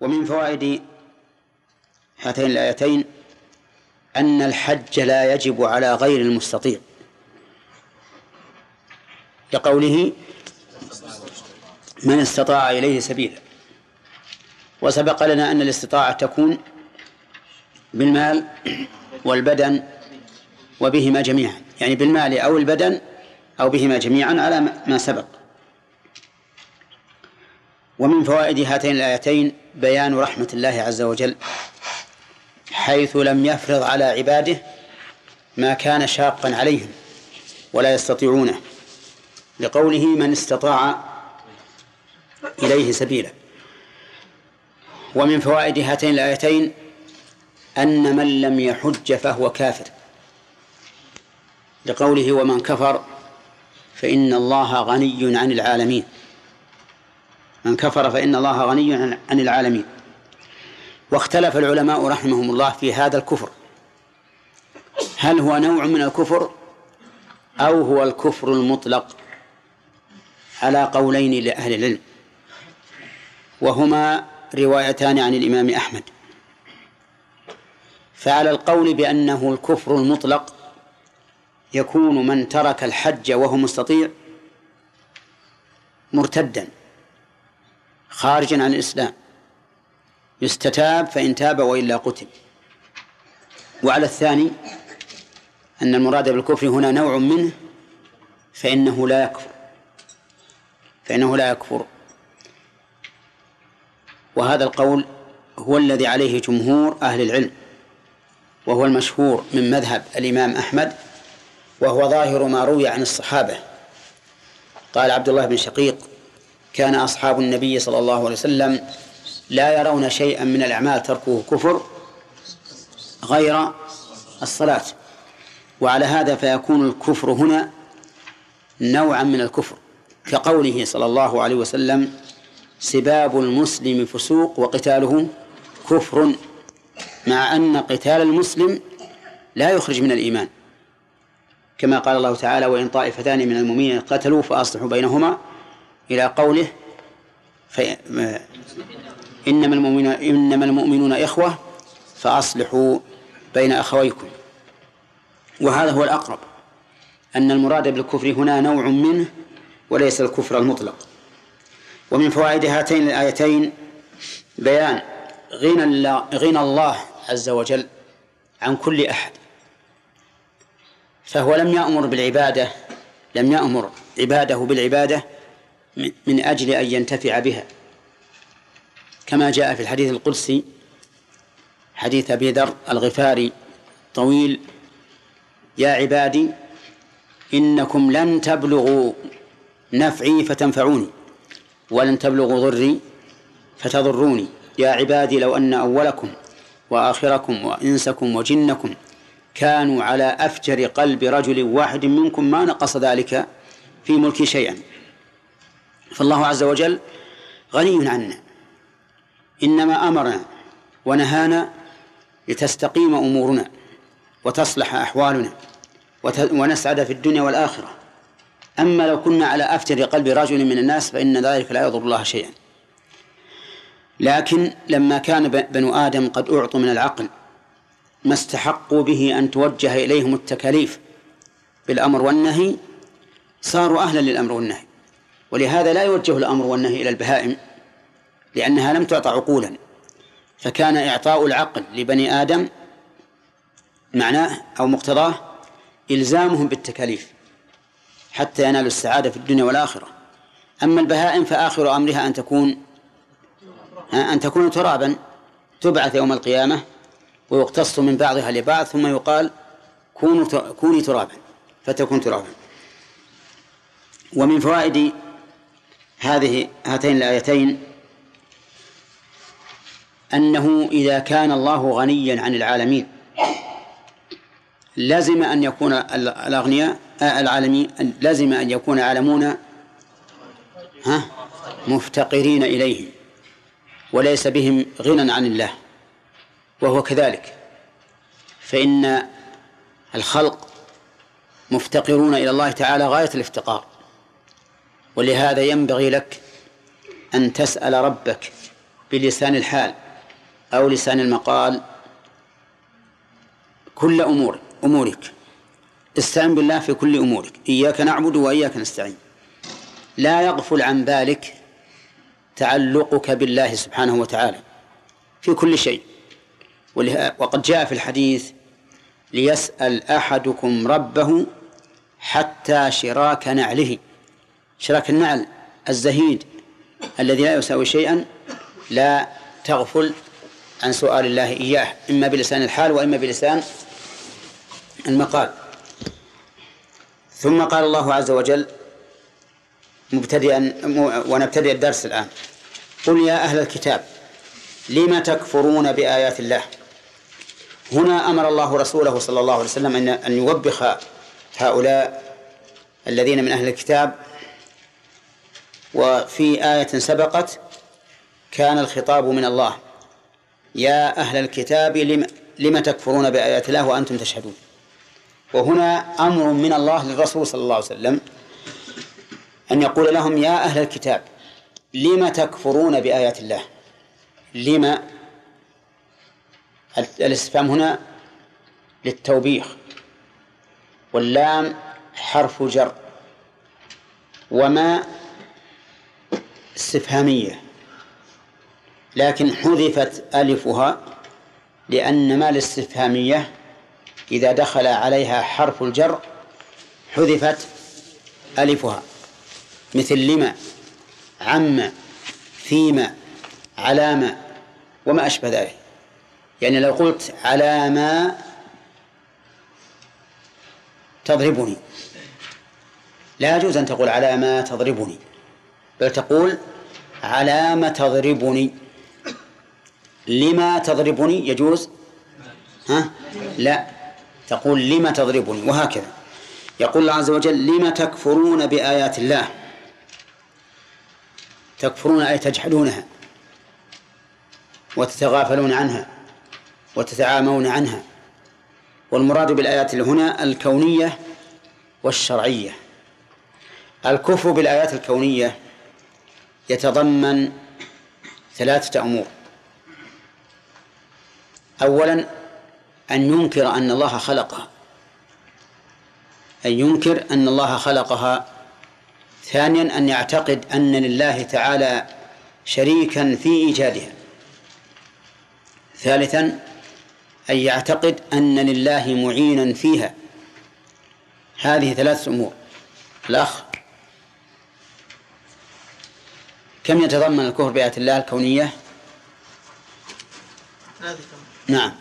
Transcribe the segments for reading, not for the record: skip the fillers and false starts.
ومن فوائد هاتين الآيتين أن الحج لا يجب على غير المستطيع، لقوله من استطاع إليه سبيلا. وسبق لنا أن الاستطاعة تكون بالمال والبدن وبهما جميعا، يعني بالمال أو البدن أو بهما جميعا على ما سبق. ومن فوائد هاتين الآيتين بيان رحمة الله عز وجل، حيث لم يفرض على عباده ما كان شاقا عليهم ولا يستطيعونه، لقوله من استطاع إليه سبيلا. ومن فوائد هاتين الآيتين أن من لم يحج فهو كافر، لقوله ومن كفر فإن الله غني عن العالمين. من كفر فإن الله غني عن العالمين. واختلف العلماء رحمهم الله في هذا الكفر، هل هو نوع من الكفر أو هو الكفر المطلق، على قولين لأهل العلم، وهما روايتان عن الإمام أحمد. فعلى القول بأنه الكفر المطلق يكون من ترك الحج وهو مستطيع مرتدا خارجا عن الإسلام، يستتاب فإن تاب وإلا قتل. وعلى الثاني أن المراد بالكفر هنا نوع منه فإنه لا يكفر. وهذا القول هو الذي عليه جمهور أهل العلم، وهو المشهور من مذهب الإمام أحمد، وهو ظاهر ما روي عن الصحابة. قال عبد الله بن شقيق كان أصحاب النبي صلى الله عليه وسلم لا يرون شيئا من الأعمال تركه كفر غير الصلاة. وعلى هذا فيكون الكفر هنا نوعا من الكفر، كقوله صلى الله عليه وسلم سباب المسلم فسوق وقتاله كفر، مع أن قتال المسلم لا يخرج من الإيمان، كما قال الله تعالى وإن طائفتان من المؤمنين قتلوا فأصلحوا بينهما، إلى قوله إنما المؤمنون إخوة فأصلحوا بين أخويكم. وهذا هو الأقرب، أن المراد بالكفر هنا نوع منه وليس الكفر المطلق. ومن فوائد هاتين الآيتين بيان غنى الله عز وجل عن كل أحد، فهو لم يأمر عباده بالعبادة من أجل أن ينتفع بها، كما جاء في الحديث القدسي حديث أبي ذر الغفاري طويل: يا عبادي إنكم لن تبلغوا نفعي فتنفعوني ولن تبلغوا ضري فتضروني. يا عبادي لو أن أولكم وآخركم وإنسكم وجنكم كانوا على أفجر قلب رجل واحد منكم ما نقص ذلك في ملكي شيئا. فالله عز وجل غني عنا، إنما أمرنا ونهانا لتستقيم أمورنا وتصلح أحوالنا ونسعد في الدنيا والآخرة. أما لو كنا على أفجر قلب رجل من الناس فإن ذلك لا يضر الله شيئا. لكن لما كان بنو آدم قد أعطوا من العقل ما استحقوا به أن توجه إليهم التكاليف بالأمر والنهي، صاروا أهلا للأمر والنهي. ولهذا لا يوجه الأمر والنهي إلى البهائم، لأنها لم تعطى عقولا، فكان إعطاء العقل لبني آدم معناه أو مقتضاه إلزامهم بالتكاليف حتى ينالوا السعادة في الدنيا والآخرة. أما البهائم فآخر أمرها أن تكون ترابا، تبعث يوم القيامة ويقتص من بعضها لبعض ثم يقال كوني ترابا فتكون ترابا. ومن فوائد هاتين الآيتين أنه إذا كان الله غنيا عن العالمين لازم أن يكون العالمين لازم أن يكون العالمون مفتقرين إليه وليس بهم غنى عن الله، وهو كذلك، فإن الخلق مفتقرون إلى الله تعالى غاية الافتقار. ولهذا ينبغي لك أن تسأل ربك بلسان الحال أو لسان المقال كل أمورك، استعن بالله في كل أمورك، إياك نعبد وإياك نستعين. لا يغفل عن ذلك تعلقك بالله سبحانه وتعالى في كل شيء. وقد جاء في الحديث: ليسأل أحدكم ربه حتى شراك نعله. شراك النعل الزهيد الذي لا يساوي شيئا لا تغفل عن سؤال الله إياه، إما بلسان الحال وإما بلسان المقال. ثم قال الله عز وجل مبتدئا، ونبتدئ الدرس الآن: قل يا أهل الكتاب لم تكفرون بآيات الله. هنا أمر الله رسوله صلى الله عليه وسلم أن يوبخ هؤلاء الذين من أهل الكتاب. وفي آية سبقت كان الخطاب من الله: يا أهل الكتاب لم تكفرون بآيات الله وأنتم تشهدون. وهنا أمر من الله للرسول صلى الله عليه وسلم أن يقول لهم: يا أهل الكتاب لم تكفرون بآيات الله. لم الاستفهام هنا للتوبيخ، واللام حرف جر، وما استفهامية، لكن حذفت ألفها لأن ما الاستفهامية إذا دخل عليها حرف الجر حذفت ألفها، مثل لما، عم، فيما، علامة وما أشبه ذلك. يعني لو قلت على ما تضربني لا يجوز أن تقول على ما تضربني، بل تقول على ما تضربني. لما تضربني يجوز؟ لا، تقول لما تضربني. وهكذا يقول الله عز وجل: لما تكفرون بآيات الله. تكفرون أي تجحدونها وتتغافلون عنها وتتعامون عنها. والمراد بالآيات هنا الكونية والشرعية. الكفر بالآيات الكونية يتضمن 3 أمور: أولا أن ينكر أن الله خلقها، أن ينكر أن الله خلقها. ثانيا أن يعتقد أن لله تعالى شريكا في إيجادها. ثالثا أن يعتقد أن لله معينا فيها. هذه 3 أمور. الأخ، كم يتضمن الكفر بآيات الله الكونية؟ نعم.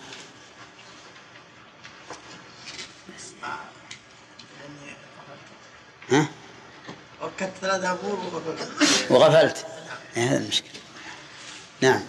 ها؟ وكت 3 أمور وغفلت. هذا المشكلة. نعم.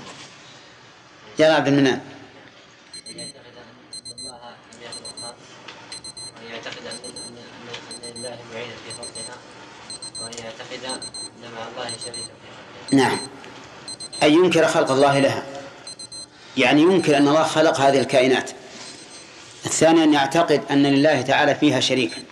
يا عبد المنان. أن يعتقد أن الله لم يخلقها، وأن يعتقد أن لله معين في خلقها، وأن يعتقد أن مع الله شريكا في خلقها. نعم. أن ينكر خلق الله لها، يعني ينكر أن الله خلق هذه الكائنات. الثاني أن يعتقد أن لله تعالى فيها شريكا،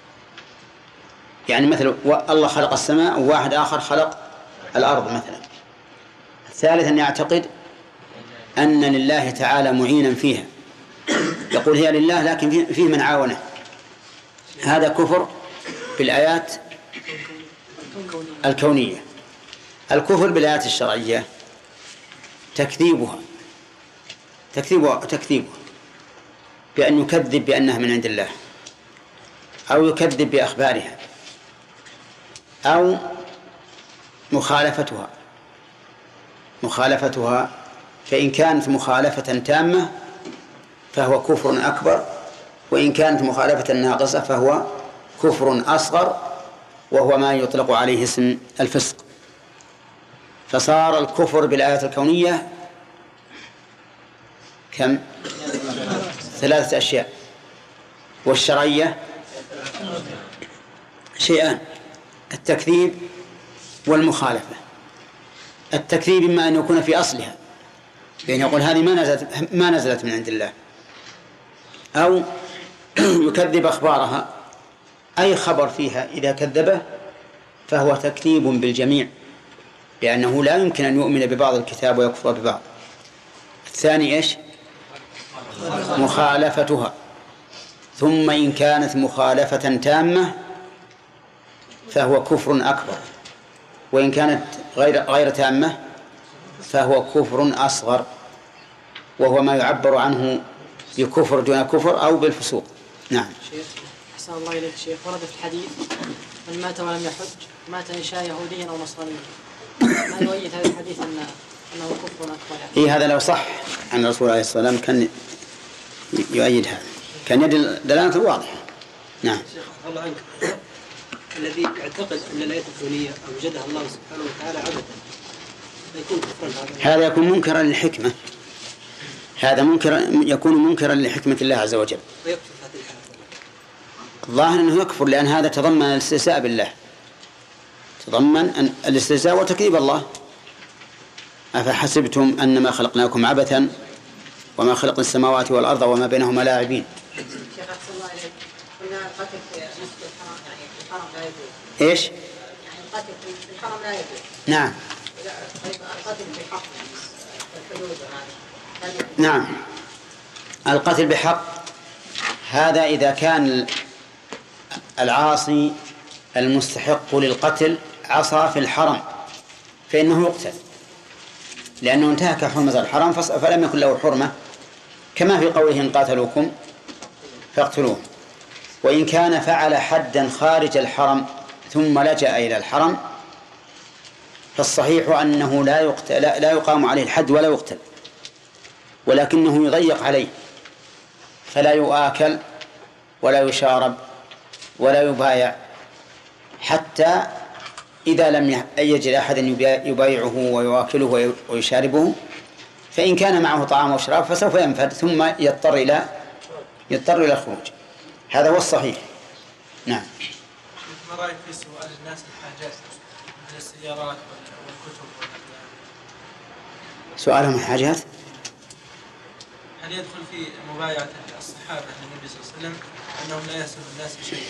يعني مثل الله خلق السماء وواحد آخر خلق الأرض مثلا. الثالث أن يعتقد أن لله تعالى معينا فيها، يقول هي لله لكن فيه من عاونه. هذا كفر بالآيات الكونية. الكفر بالآيات الشرعية تكذيبها بأن يكذب بأنها من عند الله، أو يكذب بأخبارها، أو مخالفتها. فإن كانت مخالفة تامة فهو كفر أكبر، وإن كانت مخالفة ناقصة فهو كفر أصغر، وهو ما يطلق عليه اسم الفسق. فصار الكفر بالآيات الكونية كم؟ 3 أشياء. والشرعية شيئان: التكذيب والمخالفة. التكذيب إما أن يكون في أصلها، بأن يقول هذه ما نزلت من عند الله، أو يكذب أخبارها، أي خبر فيها إذا كذبه فهو تكذيب بالجميع، لأنه لا يمكن أن يؤمن ببعض الكتاب ويكفر ببعض. الثاني إيش؟ مخالفتها. ثم إن كانت مخالفة تامة فهو كفر أكبر، وإن كانت غير تامة فهو كفر أصغر، وهو ما يعبر عنه بكفر دون كفر أو بالفسوق. نعم. شيخ أحسن الله إليك شيخ، ورد في الحديث من مات ولم يحج مات إن شاء يهوديا أو نصرانيا، ما يؤيد هذا الحديث أنه كفر أكبر يعني؟ إيه هذا لو صح عن الرسول عليه الصلاة والسلام كان يؤيد هذا، كان يدل دلالة واضحة. نعم. شيخ الله عنك، الذي يعتقد أن الآية الكونية أوجدها الله سبحانه وتعالى عبثا يكون كفرا. هذا يكون منكرا للحكمة، هذا يكون منكرا لحكمة الله عز وجل. الظاهر أنه يكفر، لأن هذا تضمن الاستهزاء بالله، تضمن الاستهزاء وتكذيب الله. أفحسبتم أنما خلقناكم عبثا وما خلقنا السماوات والأرض وما بينهما لاعبين. شيخ أحسن الله إليك، قلنا القتل في مسجد الحرام يعني في الحرم لا يجوز. إيش؟ يعني القتل في الحرم لا يجوز. نعم. القتل بحق الحدود هذه. نعم. القتل بحق هذا إذا كان العاصي المستحق للقتل عصى في الحرم فإنه يقتل، لأنه انتهك حرمة الحرم فلم يكن له حرمة، كما في قوله إن قاتلوكم فاقتلوه. وإن كان فعل حدا خارج الحرم ثم لجأ إلى الحرم فالصحيح أنه لا يقام عليه الحد ولا يقتل، ولكنه يضيق عليه، فلا يؤكل ولا يشارب ولا يبايع، حتى إذا لم يجد أحد يبايعه ويؤكله ويشاربه، فإن كان معه طعام وشراب فسوف ينفد ثم يضطر إلى الخروج. هذا هو الصحيح. نعم. ما رأيك في سؤال الناس الحاجات مثل السيارات والكتب والأقلام؟ سؤالهم الحاجات هل يدخل في مبايعة الصحابة للنبي صلى الله عليه وسلم أنهم لا يسألوا الناس شيئا؟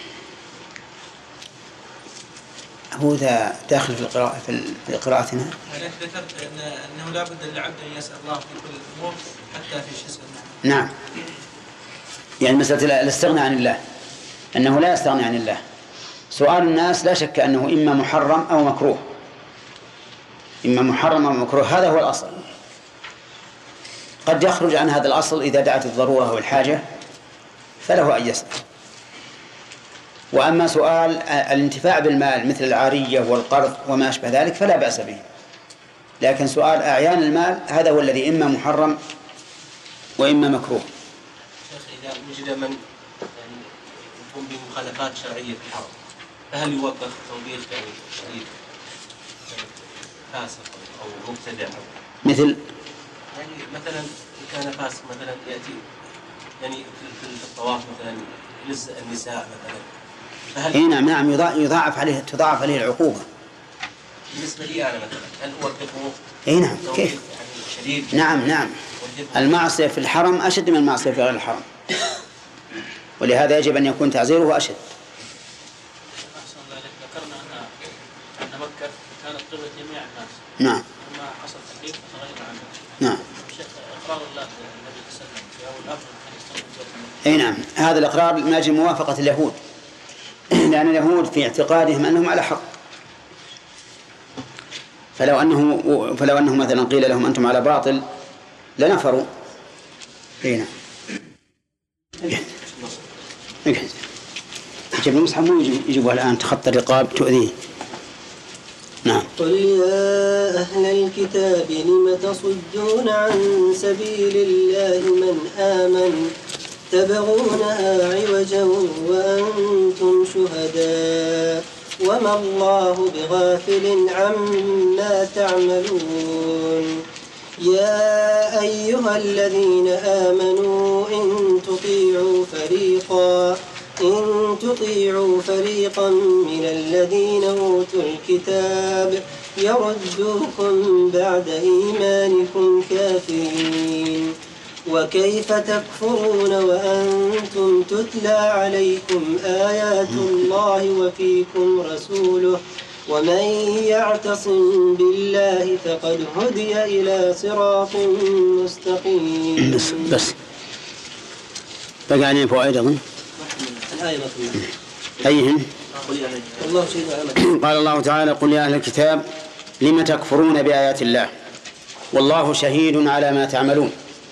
هو ذا داخل في قراءتنا. لكن ذكرت أنه لا بد للعبد أن يسأل الله في كل الأمور حتى في شيء. نعم، يعني مسألة الاستغناء عن الله، أنه لا يستغني عن الله. سؤال الناس لا شك أنه إما محرم أو مكروه، إما محرم أو مكروه، هذا هو الأصل. قد يخرج عن هذا الأصل إذا دعت الضرورة والحاجة فله أن يسأل. وأما سؤال الانتفاع بالمال مثل العارية والقرض وما أشبه ذلك فلا بأس به، لكن سؤال أعيان المال هذا هو الذي إما محرم وإما مكروه. شيخ إذا وجد من يعني يقوم بمخالفات شرعية في الحرم فهل يوقف توبيخ يعني شديد فاسق أو مبتدع؟ مثل يعني مثلا إن كان فاسق مثلا يأتي يعني في الطواف مثلا يلز النساء مثلا، نعم تضاعف عليه العقوبة. بالنسبة لي أنا مثلا هل أوقفه؟ نعم. كيف؟ يعني شديد. نعم. المعصية في الحرم أشد من المعصية في غير الحرم، ولهذا يجب أن يكون تعزيره أشد. أحسن الله إليك، ذكرنا أن مكة كانت قبلة جميع الناس. نعم. لما حصل تحريف فتغير عنه. نعم. إقرار الله للنبي صلى الله عليه وسلم أو الأفضل أن يستمر. نعم، هذا الإقرار من أجل موافقة اليهود، لأن اليهود في اعتقادهم أنهم على حق، فلو أنه مثلا قيل لهم أنتم على باطل لنفروا. نعم. يجب المصحف مو يجيبها الآن تخطى الرقاب تؤذيه. نعم. قل يا أهل الكتاب لم تصدون عن سبيل الله من آمن تبغونها عوجا وأنتم شهداء وما الله بغافل عما تعملون. يا أيها الذين آمنوا إن تطيعوا فريقا من الذين أوتوا الكتاب يردوكم بعد إيمانكم كافرين. وكيف تكفرون وأنتم تتلى عليكم آيات الله وفيكم رسوله ومن يعتصم بالله فقد هدي إلى صراط مستقيم. بس بقى علينا فوائد أظن. الآية أيهم؟ الله شهيد. قال الله تعالى: قل يا أهل الكتاب لم تكفرون بآيات الله والله شهيد على ما تعملون.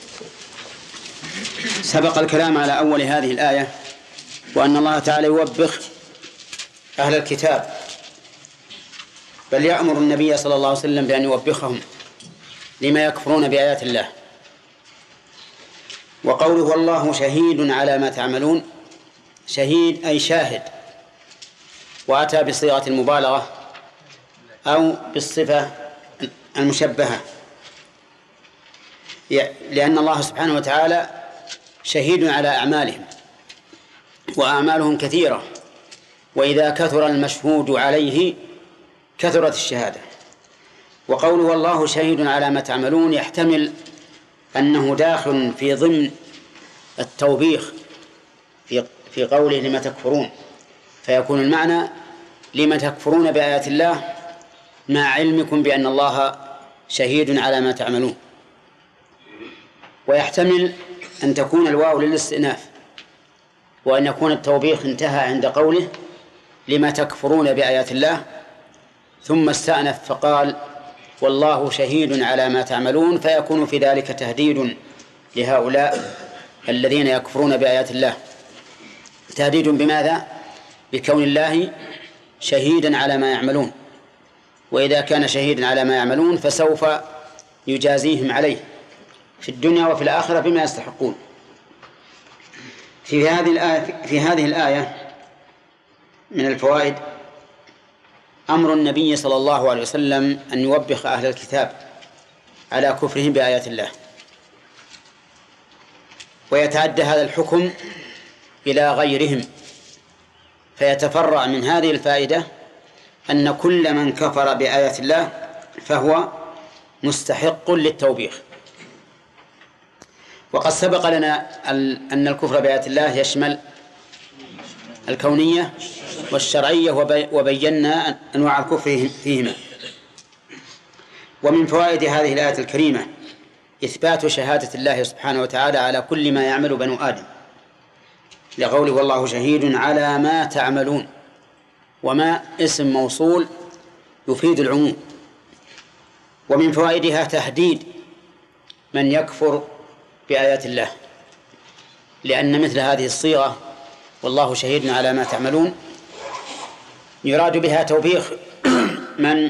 سبق الكلام على أول هذه الآية وأن الله تعالى يوبخ أهل الكتاب، بل يأمر النبي صلى الله عليه وسلم بأن يوبخهم لما يكفرون بآيات الله. وقوله والله شهيد على ما تعملون، شهيد أي شاهد، وأتى بصيغة المبالغة أو بالصفة المشبهة، لأن الله سبحانه وتعالى شهيد على أعمالهم، وأعمالهم كثيرة، وإذا كثر المشهود عليه كثرت الشهادة. وقوله والله شهيد على ما تعملون يحتمل أنه داخل في ضمن التوبيخ في قوله لما تكفرون، فيكون المعنى لما تكفرون بآيات الله مع علمكم بأن الله شهيد على ما تعملون. ويحتمل أن تكون الواو للاستئناف، وأن يكون التوبيخ انتهى عند قوله لما تكفرون بآيات الله، ثم استأنف فقال والله شهيد على ما تعملون، فيكون في ذلك تهديد لهؤلاء الذين يكفرون بآيات الله. تهديد بماذا؟ بكون الله شهيدا على ما يعملون، وإذا كان شهيدا على ما يعملون فسوف يجازيهم عليه في الدنيا وفي الآخرة بما يستحقون. في هذه الآية من الفوائد أمر النبي صلى الله عليه وسلم أن يوبخ أهل الكتاب على كفرهم بآيات الله، ويتعدى هذا الحكم إلى غيرهم، فيتفرع من هذه الفائدة أن كل من كفر بآيات الله فهو مستحق للتوبيخ. وقد سبق لنا أن الكفر بآيات الله يشمل الكونية والشرعية، وبينا أنواع الكفر فيهما. ومن فوائد هذه الآية الكريمة إثبات شهادة الله سبحانه وتعالى على كل ما يعمل بنو آدم، لقوله والله شهيد على ما تعملون، وما اسم موصول يفيد العموم. ومن فوائدها تهديد من يكفر بآيات الله، لأن مثل هذه الصيغة والله شهيد على ما تعملون يراد بها توبيخ من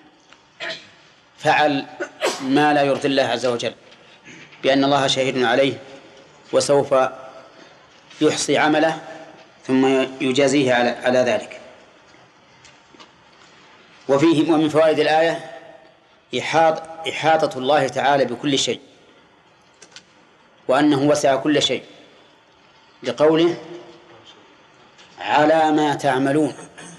فعل ما لا يرضي الله عز وجل، بأن الله شهيد عليه وسوف يحصي عمله ثم يجازيه على ذلك. ومن فوائد الآية إحاطة الله تعالى بكل شيء، وأنه وسع كل شيء، لقوله على ما تعملون.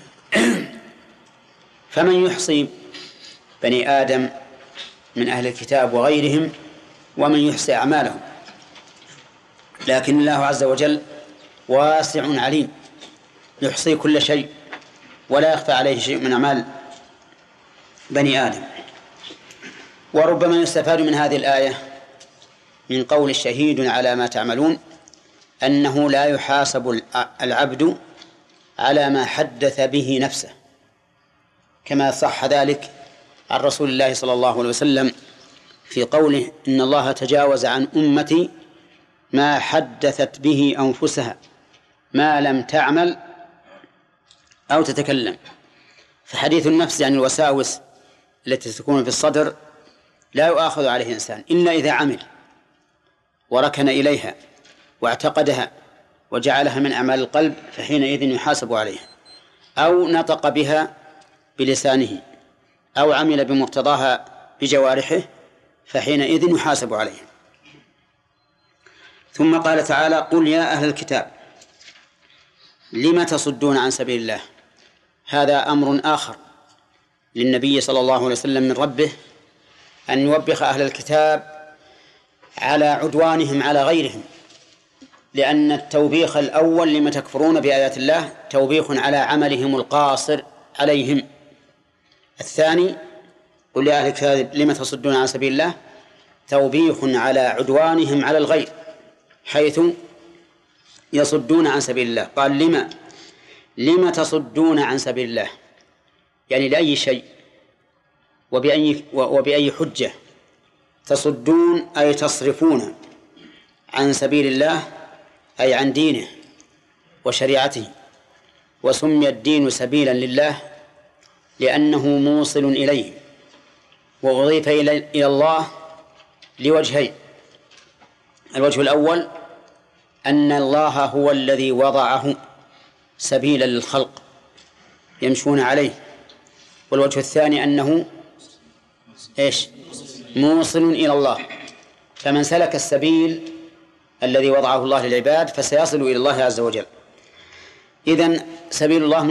فمن يحصي بني آدم من أهل الكتاب وغيرهم ومن يحصي أعمالهم، لكن الله عز وجل واسع عليم يحصي كل شيء ولا يخفى عليه شيء من أعمال بني آدم. وربما يستفاد من هذه الآية من قول الشهيد على ما تعملون أنه لا يحاسب العبد على ما حدث به نفسه، كما صح ذلك عن رسول الله صلى الله عليه وسلم في قوله إن الله تجاوز عن أمتي ما حدثت به أنفسها ما لم تعمل أو تتكلم. فحديث النفس عن الوساوس التي تكون في الصدر لا يؤاخذ عليه إنسان إلا إذا عمل وركن إليها واعتقدها وجعلها من أعمال القلب، فحينئذ يحاسب عليها، أو نطق بها بلسانه أو عمل بمقتضاها بجوارحه، فحينئذ يحاسب عليها. ثم قال تعالى قل يا أهل الكتاب لم تصدون عن سبيل الله. هذا أمر آخر للنبي صلى الله عليه وسلم من ربه أن يوبخ أهل الكتاب على عدوانهم على غيرهم، لأن التوبيخ الأول لما تكفرون بآيات الله توبيخ على عملهم القاصر عليهم الثاني قل يا أهل الكتاب لم تصدون عن سبيل الله توبيخ على عدوانهم على الغير حيث يصدون عن سبيل الله. قال لم تصدون عن سبيل الله، يعني لأي شيء وبأي حجة تصدون أي تصرفون عن سبيل الله أي عن دينه وشريعته. وسمي الدين سبيلا لله لأنه موصل إليه، وأضيف إلى الله لوجهين: الوجه الأول أن الله هو الذي وضعه سبيلا للخلق يمشون عليه، والوجه الثاني أنه موصل إلى الله، فمن سلك السبيل الذي وضعه الله للعباد فسيصل إلى الله عز وجل. إذن سبيل الله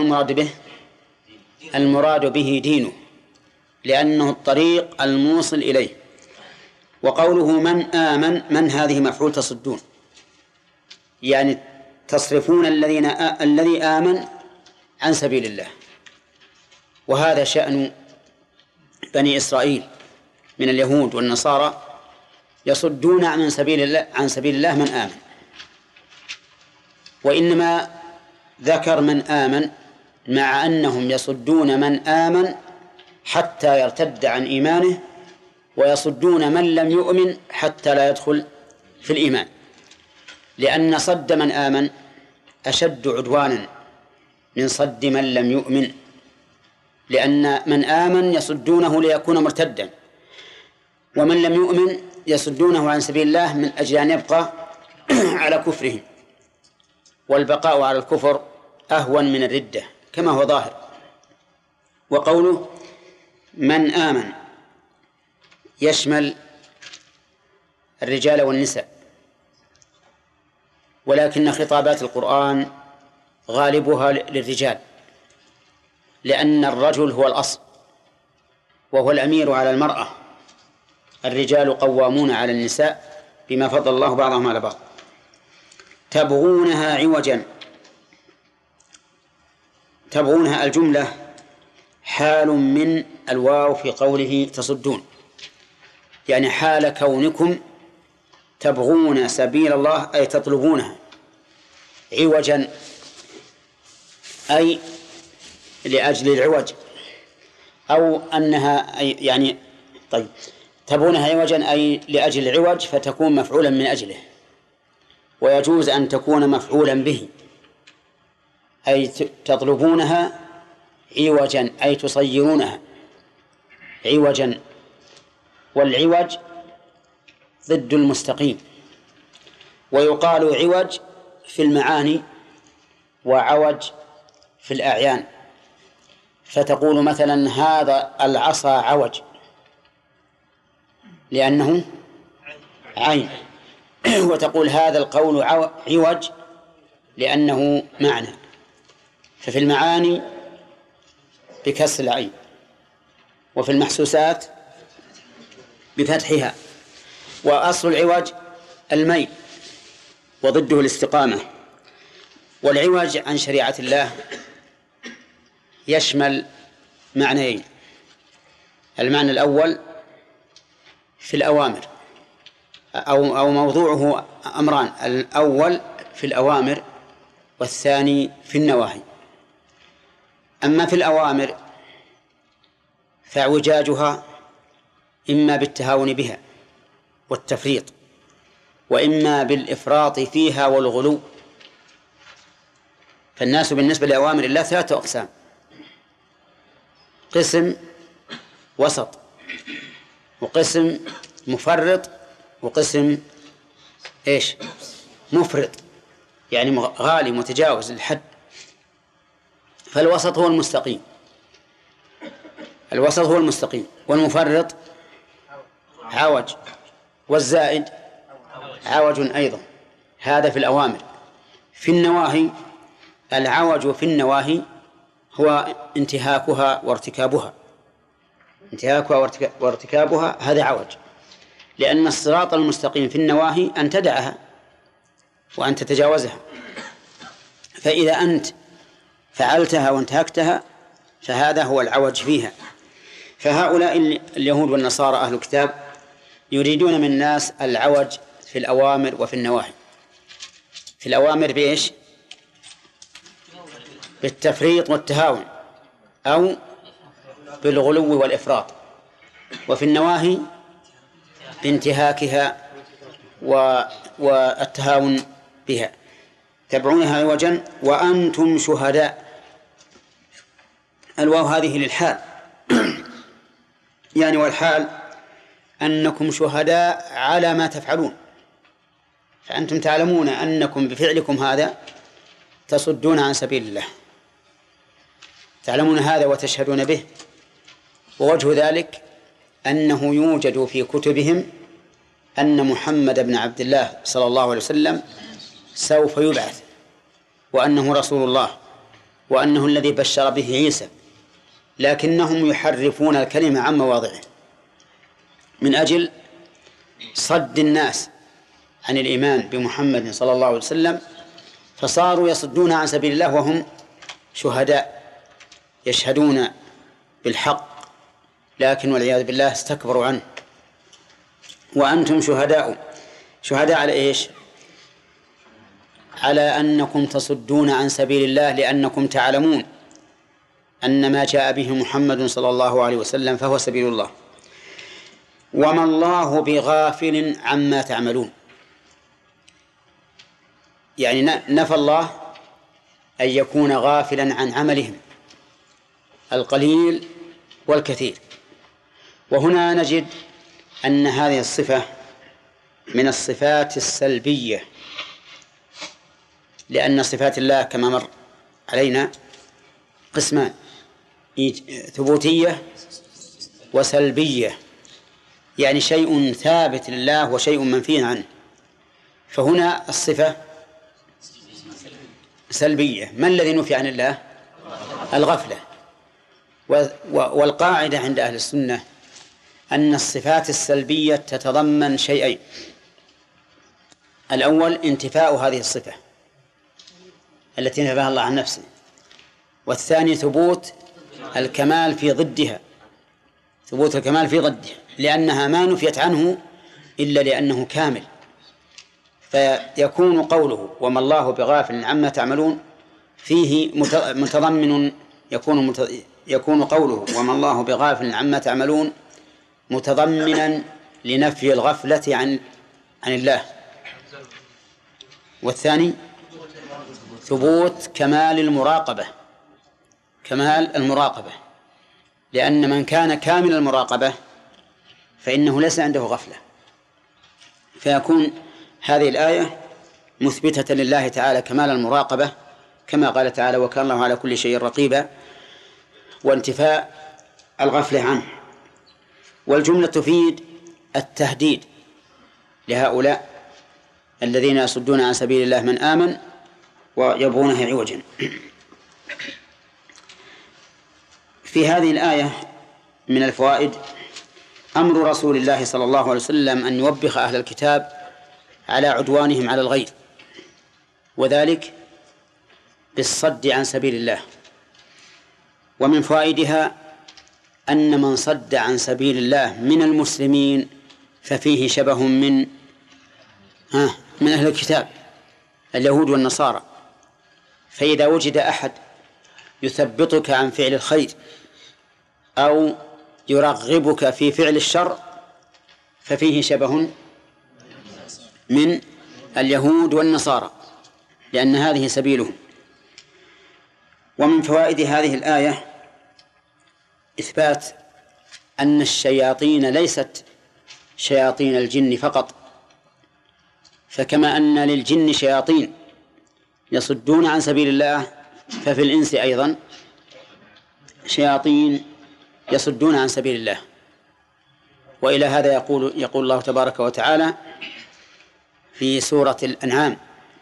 المراد به دينه، لأنه الطريق الموصل إليه. وقوله من آمن، من هذه مفعول تصدون، يعني تصرفون الذي آمن عن سبيل الله. وهذا شأن بني إسرائيل من اليهود والنصارى، يصدون عن سبيل الله من آمن. وإنما ذكر من آمن مع أنهم يصدون من آمن حتى يرتد عن إيمانه، ويصدون من لم يؤمن حتى لا يدخل في الإيمان، لأن صد من آمن أشد عدوانا من صد من لم يؤمن، لأن من آمن يصدونه ليكون مرتدا، ومن لم يؤمن يصدونه عن سبيل الله من أجل أن يبقى على كفره، والبقاء على الكفر أهون من الردة كما هو ظاهر. وقوله من آمن يشمل الرجال والنساء، ولكن خطابات القرآن غالبها للرجال، لأن الرجل هو الأصل وهو الأمير على المرأة. الرجال قوامون على النساء بما فضل الله بعضهم على بعض. تبغونها عوجا، تبغونها الجملة حال من الواو في قوله تصدون، يعني حال كونكم تبغون سبيل الله أي تطلبونها عوجا، أي لأجل العوج، أو أنها يعني طيب تبغونها عوجا أي لأجل العوج، فتكون مفعولا من أجله، ويجوز أن تكون مفعولا به، أي تطلبونها عوجا أي تصيرونها عوجا. والعوج ضد المستقيم، ويقال عوج في المعاني وعوج في الأعيان، فتقول مثلا هذا العصا عوج لأنه عين، وتقول هذا القول عوج لأنه معنى. ففي المعاني بكسر العين، وفي المحسوسات بفتحها. وأصل العوج الميل وضده الاستقامة. والعوج عن شريعة الله يشمل معنيين: المعنى الأول في الأوامر، أو موضوعه أمران: الأول في الأوامر والثاني في النواهي. أما في الأوامر فاعوجاجها إما بالتهاون بها والتفريط، وإما بالإفراط فيها والغلو. فالناس بالنسبة لأوامر الله 3 أقسام: قسم وسط، وقسم مفرط، وقسم مفرط، يعني غالي متجاوز الحد. فالوسط هو المستقيم، الوسط هو المستقيم، والمفرط عوج، والزائد عوج أيضا. هذا في الأوامر. في النواهي العوج في النواهي هو انتهاكها وارتكابها، انتهاكها وارتكابها هذا عوج، لأن الصراط المستقيم في النواهي أن تدعها وأن تتجاوزها. فإذا أنت فعلتها وانتهكتها فهذا هو العوج فيها. فهؤلاء اليهود والنصارى أهل الكتاب يريدون من الناس العوج في الأوامر وفي النواهي. في الأوامر بإيش؟ بالتفريط والتهاون أو بالغلو والإفراط، وفي النواهي بانتهاكها والتهاون بها. تبعونها عوجا وأنتم شهداء. الواو هذه للحال يعني والحال أنكم شهداء على ما تفعلون، فأنتم تعلمون أنكم بفعلكم هذا تصدون عن سبيل الله، تعلمون هذا وتشهدون به. ووجه ذلك أنه يوجد في كتبهم أن محمد بن عبد الله صلى الله عليه وسلم سوف يبعث، وأنه رسول الله، وأنه الذي بشر به عيسى، لكنهم يحرفون الكلمة عن مواضعه من أجل صد الناس عن الإيمان بمحمد صلى الله عليه وسلم، فصاروا يصدون عن سبيل الله وهم شهداء يشهدون بالحق، لكن والعياذ بالله استكبروا عنه. وأنتم شهداء. شهداء على إيش؟ على أنكم تصدون عن سبيل الله، لأنكم تعلمون أن ما جاء به محمد صلى الله عليه وسلم فهو سبيل الله. وما الله بغافل عما تعملون، يعني نفى الله أن يكون غافلا عن عملهم القليل والكثير. وهنا نجد أن هذه الصفة من الصفات السلبية، لأن صفات الله كما مر علينا قسمان: ثبوتية وسلبية، يعني شيء ثابت لله وشيء منفي عنه. فهنا الصفة سلبية. ما الذي نفي عن الله؟ الغفلة. والقاعدة عند أهل السنة أن الصفات السلبية تتضمن شيئين: الأول انتفاء هذه الصفة التي نفاها الله عن نفسه، والثاني ثبوت الكمال في ضدها، ثبوت الكمال في ضدها، لأنها ما نفيت عنه إلا لأنه كامل. فيكون قوله وما الله بغافل عما تعملون فيه متضمن، يكون قوله وما الله بغافل عما تعملون متضمنا لنفي الغفلة عن الله، والثاني ثبوت كمال المراقبة، لأن من كان كامل المراقبة فإنه ليس عنده غفلة. فيكون هذه الآية مثبتة لله تعالى كمال المراقبة، كما قال تعالى وكان الله على كل شيء رقيبا، وانتفاء الغفلة عنه. والجملة تفيد التهديد لهؤلاء الذين يصدون عن سبيل الله من آمن ويبغونه عوجا. في هذه الآية من الفوائد أمر رسول الله صلى الله عليه وسلم أن يوبخ أهل الكتاب على عدوانهم على الغير، وذلك بالصد عن سبيل الله. ومن فوائدها أن من صد عن سبيل الله من المسلمين ففيه شبه من أهل الكتاب اليهود والنصارى. فإذا وجد أحد يثبطك عن فعل الخير أو يرغبك في فعل الشر ففيه شبه من اليهود والنصارى، لأن هذه سبيلهم. ومن فوائد هذه الآية إثبات أن الشياطين ليست شياطين الجن فقط، فكما أن للجن شياطين يصدون عن سبيل الله ففي الإنس أيضا شياطين يصدون عن سبيل الله. وإلى هذا يقول الله تبارك وتعالى في سورة الأنعام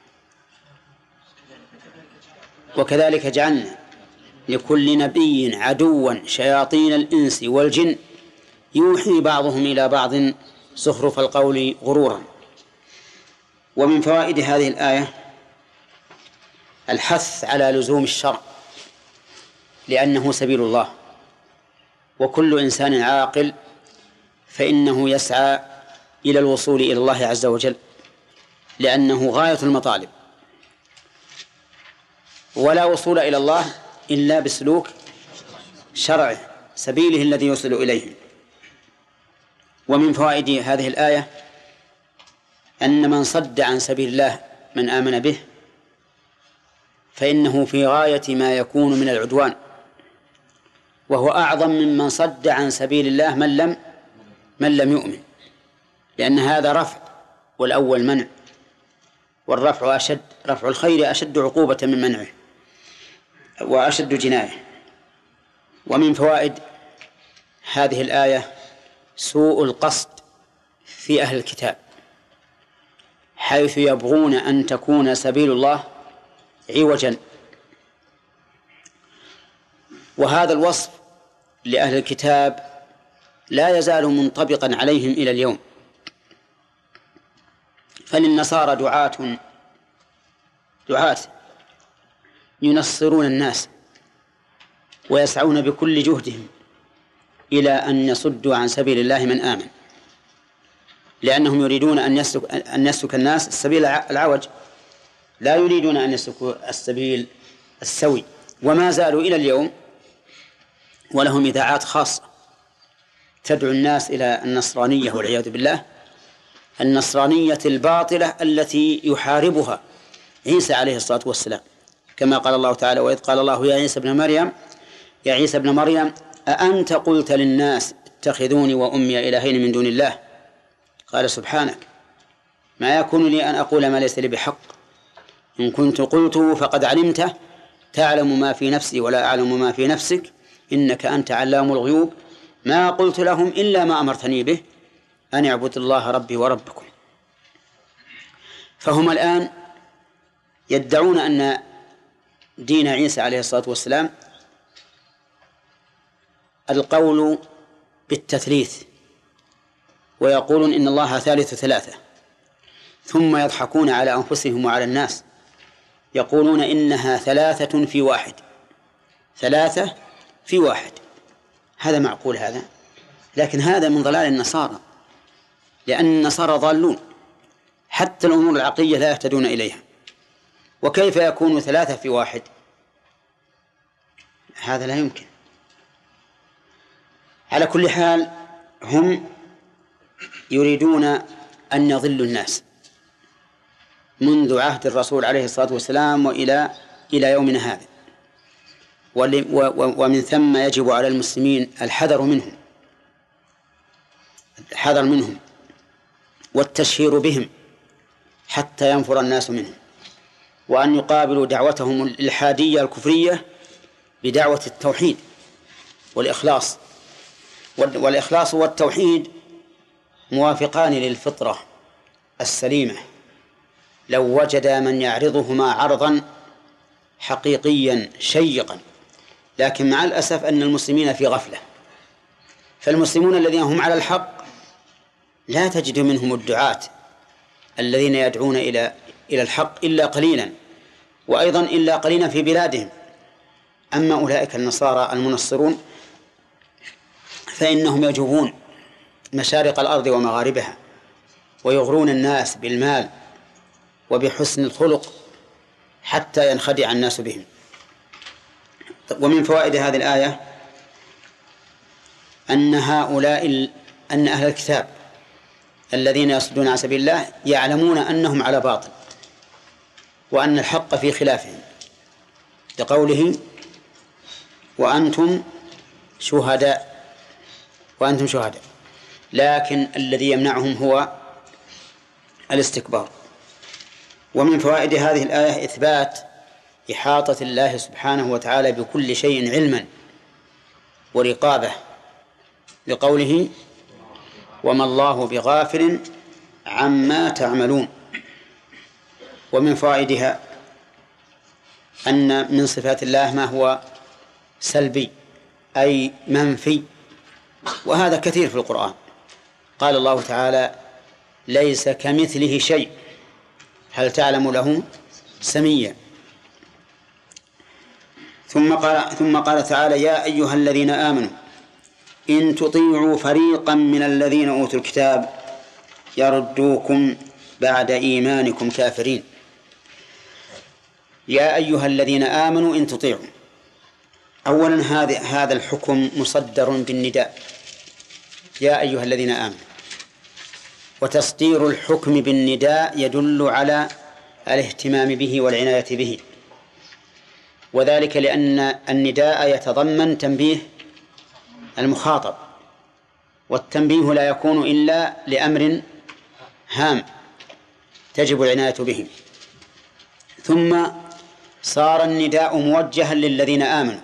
وكذلك جعلنا لكل نبي عدوا شياطين الإنس والجن يوحي بعضهم إلى بعض زخرف القول غرورا. ومن فوائد هذه الآية الحث على لزوم الشرع لأنه سبيل الله، وكل إنسان عاقل فإنه يسعى إلى الوصول إلى الله عز وجل، لأنه غاية المطالب، ولا وصول إلى الله إلا بسلوك شرعه سبيله الذي يوصل إليه. ومن فوائد هذه الآية أن من صد عن سبيل الله من آمن به فإنه في غاية ما يكون من العدوان، وهو أعظم ممن صد عن سبيل الله من لم يؤمن، لأن هذا رفع والأول منع، والرفع أشد، رفع الخير أشد عقوبة من منعه وأشد جناية. ومن فوائد هذه الآية سوء القصد في أهل الكتاب، حيث يبغون أن تكون سبيل الله عوجا، وهذا الوصف لأهل الكتاب لا يزال منطبقا عليهم إلى اليوم. فللنصارى دعاة ينصرون الناس ويسعون بكل جهدهم إلى أن يصدوا عن سبيل الله من آمن، لأنهم يريدون أن يسلك الناس السبيل العوج، لا يريدون أن يسلكوا السبيل السوي. وما زالوا إلى اليوم ولهم إذاعات خاصة تدعو الناس إلى النصرانية والعياذ بالله، النصرانية الباطلة التي يحاربها عيسى عليه الصلاة والسلام، كما قال الله تعالى: وإذ قال الله يا عيسى ابن مريم أأنت قلت للناس اتخذوني وأمي إلهين من دون الله؟ قال سبحانك ما يكون لي أن أقول ما ليس لي بحق، إن كنت قلته فقد علمته، تعلم ما في نفسي ولا أعلم ما في نفسك، إنك أنت علام الغيوب، ما قلت لهم إلا ما أمرتني به أن اعبدوا الله ربي وربكم. فهم الآن يدعون أن دين عيسى عليه الصلاة والسلام القول بالتثليث، ويقولون إن الله ثالث ثلاثة، ثم يضحكون على أنفسهم وعلى الناس، يقولون إنها ثلاثة في واحد، ثلاثة في واحد. هذا معقول هذا؟ لكن هذا من ضلال النصارى، لأن النصارى ضالون، حتى الأمور العقلية لا يهتدون إليها، وكيف يكون ثلاثة في واحد؟ هذا لا يمكن. على كل حال هم يريدون أن يضلوا الناس منذ عهد الرسول عليه الصلاة والسلام وإلى يومنا هذا، ومن ثم يجب على المسلمين الحذر منهم والتشهير بهم حتى ينفر الناس منهم، وأن يقابلوا دعوتهم الإلحادية الكفرية بدعوة التوحيد والإخلاص. والإخلاص والتوحيد موافقان للفطرة السليمة، لو وجد من يعرضهما عرضا حقيقيا شيقا، لكن مع الأسف أن المسلمين في غفلة. فالمسلمون الذين هم على الحق لا تجد منهم الدعاة الذين يدعون إلى الحق إلا قليلا، وأيضا إلا قليلا في بلادهم. أما أولئك النصارى المنصرون فإنهم يجوبون مشارق الأرض ومغاربها، ويغرون الناس بالمال وبحسن الخلق حتى ينخدع الناس بهم. ومن فوائد هذه الآية أن أهل الكتاب الذين يصدون عن سبيل الله يعلمون أنهم على باطل، وأن الحق في خلافهم، لقوله وأنتم شهداء، لكن الذي يمنعهم هو الاستكبار. ومن فوائد هذه الآية إثبات إحاطة الله سبحانه وتعالى بكل شيء علما ورقابة، لقوله وما الله بغافل عما تعملون. ومن فوائدها أن من صفات الله ما هو سلبي أي منفي، وهذا كثير في القرآن. قال الله تعالى ليس كمثله شيء هل تعلم له سميا. ثم قال تعالى يا أيها الذين آمنوا إن تطيعوا فريقا من الذين أوتوا الكتاب يردوكم بعد إيمانكم كافرين. يا أيها الذين آمنوا إن تطيعوا، أولا هذا الحكم مصدر بالنداء، يا أيها الذين آمنوا، وتصدير الحكم بالنداء يدل على الاهتمام به والعناية به، وذلك لأن النداء يتضمن تنبيه المخاطب، والتنبيه لا يكون إلا لأمر هام تجب العناية به. ثم صار النداء موجها للذين آمنوا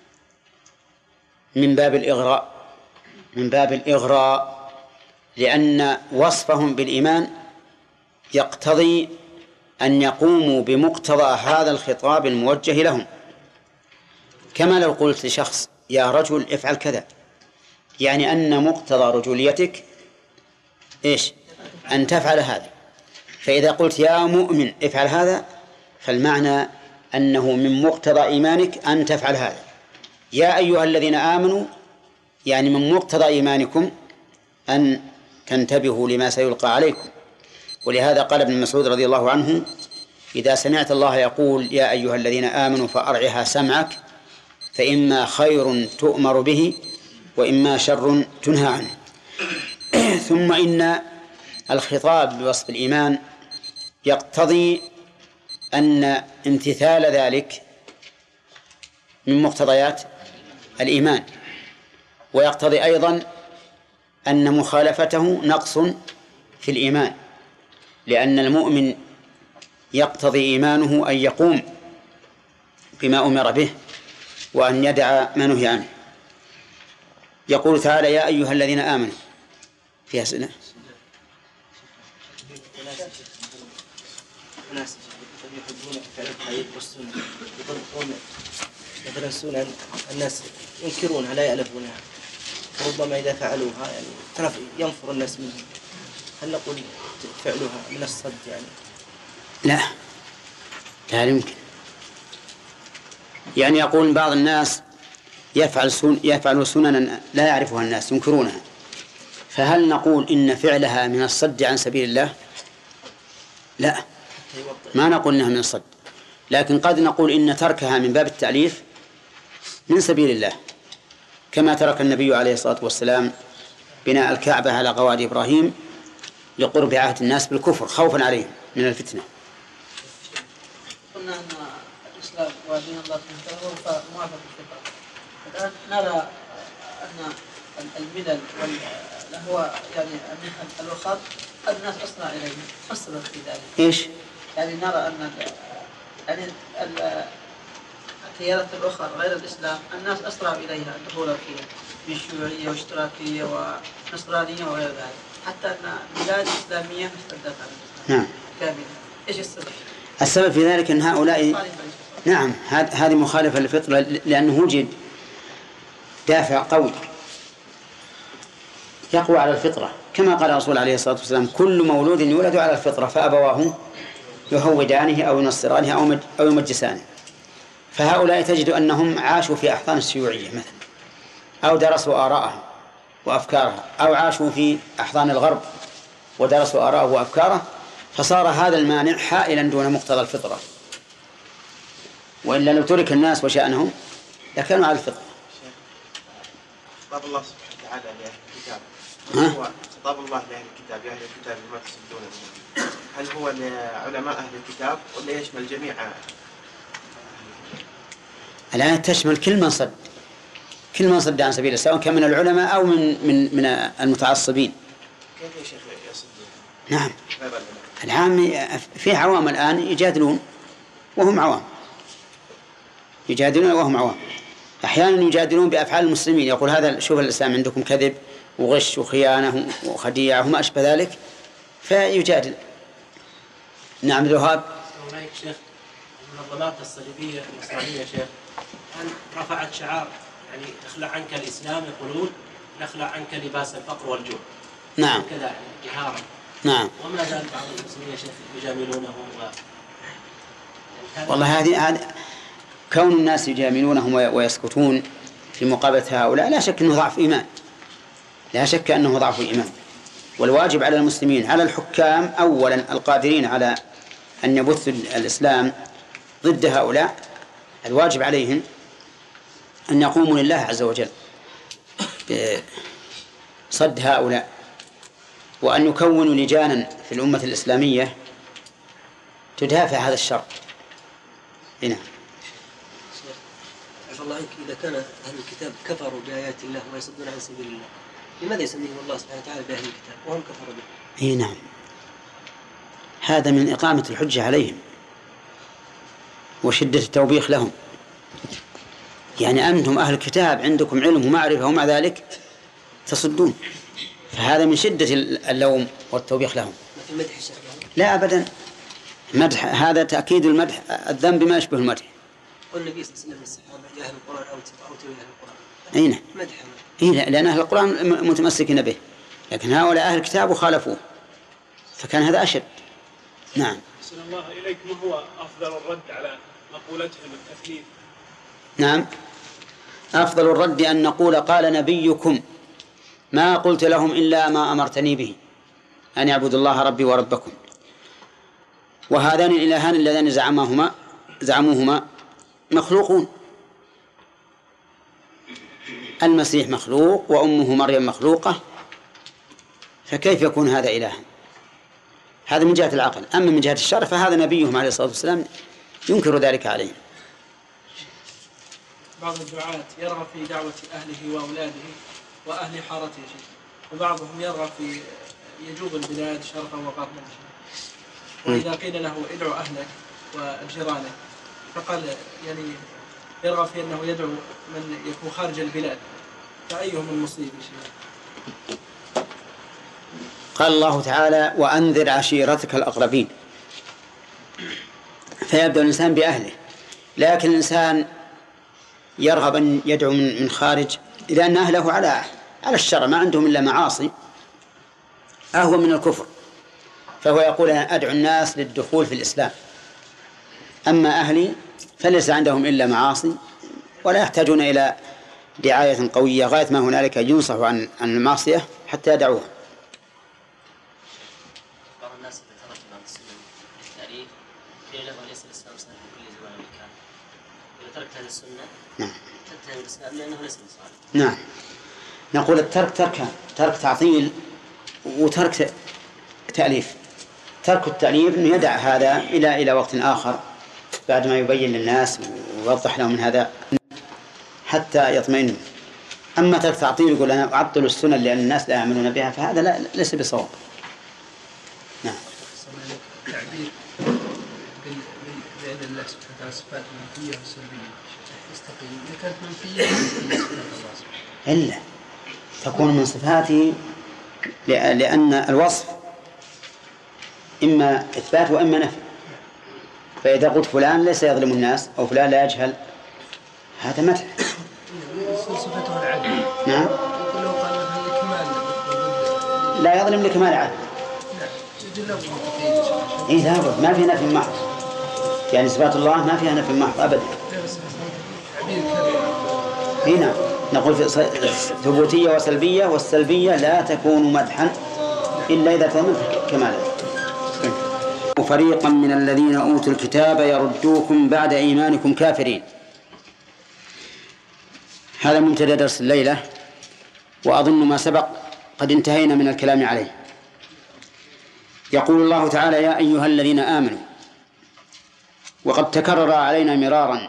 من باب الإغراء، لأن وصفهم بالإيمان يقتضي أن يقوموا بمقتضى هذا الخطاب الموجه لهم، كما لو قلت لشخص يا رجل افعل كذا، يعني أن مقتضى رجوليتك إيش؟ أن تفعل هذا. فإذا قلت يا مؤمن افعل هذا فالمعنى أنه من مقتضى إيمانك أن تفعل هذا. يا أيها الذين آمنوا يعني من مقتضى إيمانكم أن تنتبهوا لما سيلقى عليكم. ولهذا قال ابن مسعود رضي الله عنه إذا سمعت الله يقول يا أيها الذين آمنوا فأرعها سمعك، فإما خير تؤمر به وإما شر تنهى عنه. ثم إن الخطاب بوصف الإيمان يقتضي أن امتثال ذلك من مقتضيات الإيمان، ويقتضي أيضا أن مخالفته نقص في الإيمان، لأن المؤمن يقتضي إيمانه أن يقوم بما أمر به وأن يدع ما نهي عنه. يقول تعالى يا أيها الذين آمنوا. في أسئلة؟ الناس يحبون فعل يدرسون يطبقون يدرسون الناس ينكرونها لا يألفونها، وربما إذا فعلوها يعني ينفر الناس منهم. هل نقول فعلها من الصد يعني؟ لا يمكن. يعني يقول بعض الناس يفعل سننا لا يعرفها الناس ينكرونها، فهل نقول إن فعلها من الصد عن سبيل الله؟ لا، ما نقول إنها من الصد، لكن قد نقول إن تركها من باب التأليف من سبيل الله، كما ترك النبي عليه الصلاة والسلام بناء الكعبة على قواعد إبراهيم لقرب عهد الناس بالكفر خوفا عليهم من الفتنة. قلنا أن الإسلام ودين الله هو موافق الفطرة. الآن نرى أن الملل هو يعني الوسط الناس أسرع إليه، ما السبب في ذلك؟ إيش؟ يعني نرى أن يعني التيارات الأخرى غير الإسلام الناس أسرع إليها دخولا فيها من شيوعية واشتراكية ونصرانية وغير ذلك، حتى أن بلاد إسلامية استبدت على الإسلام كاملة. إيش السبب؟ السبب في ذلك أن هؤلاء نعم هذه مخالفة للفطرة، لأنه وجد دافع قوي يقوى على الفطرة، كما قال الرسول عليه الصلاة والسلام كل مولود يولد على الفطرة فأبواه يهودانه أو ينصرانه أو يمجسانه. فهؤلاء تجد أنهم عاشوا في أحضان الشيوعية مثلا، أو درسوا آراءها وأفكارها، أو عاشوا في أحضان الغرب ودرسوا آراءه وأفكاره، فصار هذا المانع حائلا دون مقتضى الفطرة، وإلا لو ترك الناس وشأنهم لكانوا على الفطرة. خطاب الله سبحانه وتعالى لأهل الكتاب، هو خطاب الله لأهل الكتاب، أهل الكتاب ما تصدون منه، هل هو لعلماء أهل الكتاب ولا يشمل جميع؟ الآية تشمل كل من صد عن سبيل الله، سواء كان من العلماء أو من المتعصبين. كيف يا شيخ يصدون؟ نعم، العام في عوام الآن يجادلون وهم عوام، يجادلون وهم عوام، أحيانا يجادلون بأفعال المسلمين، يقول هذا شوف الإسلام عندكم كذب وغش وخيانة وخديعة وما أشبه ذلك فيجادل. نعم الوهاب. هناك شيخ المنظمات الصليبية النصرانية شيخ هل رفعت شعار يعني اخلع عنك الإسلام، يقولون نخلع عنك لباس الفقر والجوع. نعم. كذا يعني جهارا. نعم. وما زال بعض المسلمين يا شيخ يجاملونه والله هذه كون الناس يجاملونهم ويسكتون في مقابلة هؤلاء لا شك أنه ضعف إيمان، لا شك أنه ضعف إيمان. والواجب على المسلمين على الحكام أولا القادرين على أن يبثوا الإسلام ضد هؤلاء، الواجب عليهم أن يقوموا لله عز وجل بصد هؤلاء، وأن يكونوا لجانا في الأمة الإسلامية تدافع هذا الشر. هنا عفى الله عنك، إذا كان أهل الكتاب كفروا بآيات الله ويصدون عن سبيل الله، لماذا يسميهم الله سبحانه وتعالى بأهل الكتاب وهم كفروا به؟ إيه نعم، هذا من إقامة الحجة عليهم وشدة التوبيخ لهم. يعني أنتم أهل الكتاب عندكم علم ومعرفة ومع ذلك تصدون، فهذا من شدة اللوم والتوبيخ لهم. ما في مدح الشرع؟ لا أبدا، مدح هذا تأكيد المدح، الذنب ما يشبه المدح. والنبي صلى الله عليه وسلم للصحابة يا أهل القرآن أو تبعوا أهل القرآن. أين؟ مدح. إيه، لأن أهل القرآن متمسكين به، لكن هؤلاء أهل الكتاب وخالفوه، فكان هذا أشد. نعم. أحسن الله إليك، ما هو أفضل الرد على مقولتهم التثليث؟ نعم، أفضل الرد أن نقول قال نبيكم ما قلت لهم إلا ما أمرتني به أن يعبدوا الله ربي وربكم. وهذان الإلهان اللذان زعموهما مخلوقون، المسيح مخلوق وأمه مريم مخلوقة، فكيف يكون هذا إلها؟ هذا من جهة العقل. أما من جهة الشرع فهذا نبيهم عليه الصلاة والسلام ينكر ذلك عليهم. بعض الدعاة يرغب في دعوة أهله وأولاده وأهل حارته، وبعضهم يرغب في يجوب البلاد شرقا وغربا، وإذا قيل له ادعو أهلك وجيرانك فقال يعني يرغب في أنه يدعو من يكون خارج البلاد، فأيهم المصيب؟ قال الله تعالى وأنذر عشيرتك الأقربين، فيبدأ الإنسان بأهله، لكن الإنسان يرغب أن يدعو من خارج إذا أن أهله على الشرع ما عندهم إلا معاصي أهو من الكفر، فهو يقول أنا أدعو الناس للدخول في الإسلام. أما أهلي فليس عندهم إلا معاصي ولا يحتاجون إلى دعاية قوية، غاية ما هنالك ينصح عن المعصية حتى يدعوها. بعض الناس يترتب عن السنة التاريخ قيل له ليس الإسلام صحيح في كل زمان ومكان، إذا تركت هذه السنة تتهم الإسلام لأنه ليس بصالح. نعم، نقول الترك ترك تعطيل وترك تأليف. ترك التأليف أنه يدع هذا إلى وقت آخر بعد ما يبين للناس ويوضح لهم من هذا حتى يطمئنوا. أما ترك تعطيل يقول أنا أعطل السنة لأن الناس لا يعملون بها، فهذا ليس بصواب. نعم. التعبير بأن الله سبحانه وتعالى صفات منفية وسلبية يستقيم إذا كانت منفية إلا تكون من صفاته، لأن الوصف إما إثبات وإما نفي. فإذا قلت فلان ليس يظلم الناس أو فلان لا يجهل هذا مدح. صفته العدل. نعم. لا يظلم لكمال العدل. إيه لا ما في نفي محض، يعني صفات الله ما فيها نفي محض أبدا. هنا نقول في ثبوتية وسلبية، والسلبية لا تكون مدحا إلا إذا تضمنت كمالا. وفريقا من الذين أوتوا الكتاب يردوكم بعد إيمانكم كافرين. هذا منتدى درس الليلة، وأظن ما سبق قد انتهينا من الكلام عليه. يقول الله تعالى يا أيها الذين آمنوا، وقد تكرر علينا مرارا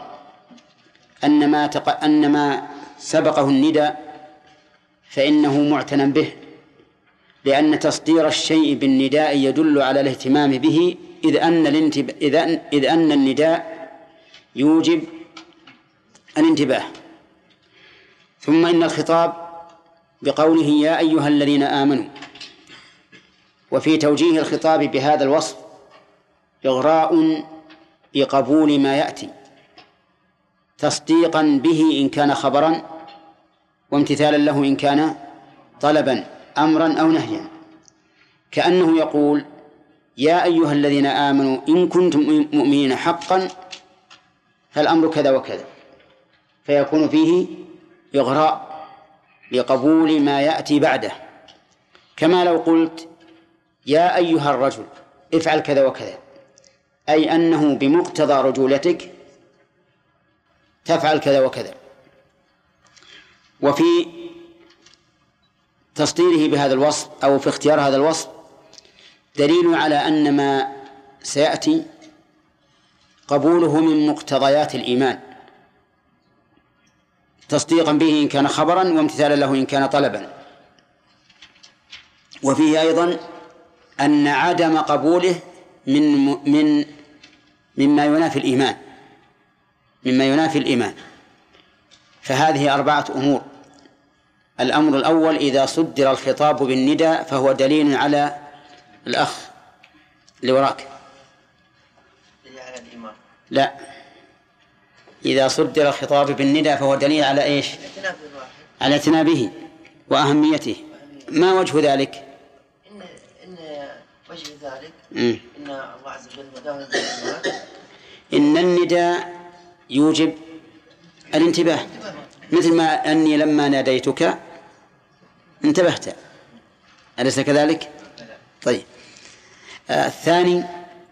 أن ما سبقه النداء فإنه معتنى به، لأن تصدير الشيء بالنداء يدل على الاهتمام به، إذ أن النداء يوجب الانتباه. ثم إن الخطاب بقوله يا أيها الذين آمنوا، وفي توجيه الخطاب بهذا الوصف إغراء بقبول ما يأتي، تصديقا به إن كان خبرا، وامتثالا له إن كان طلبا أمرا أو نهيا، كأنه يقول يا أيها الذين آمنوا إن كنتم مؤمنين حقا فالأمر كذا وكذا، فيكون فيه إغراء لقبول ما يأتي بعده، كما لو قلت يا أيها الرجل افعل كذا وكذا، أي أنه بمقتضى رجولتك تفعل كذا وكذا. وفي تصديره بهذا الوصف أو في اختيار هذا الوصف دليل على أن ما سيأتي قبوله من مقتضيات الإيمان، تصديقا به إن كان خبرا وامتثالا له إن كان طلبا. وفيه أيضا أن عدم قبوله مما ينافي الإيمان، فهذه 4 أمور. الأمر الأول: إذا صدر الخطاب بالندى فهو دليل على الأخ اللي وراك. لا، إذا صدر الخطاب بالندى فهو دليل على إيش؟ على اعتنابه وأهميته. ما وجه ذلك؟ إن وجه ذلك إن الله عز وجل نداه إن النداء يوجب الانتباه، مثل ما أني لما ناديتك انتبهت، أليس كذلك؟ طيب. الثاني: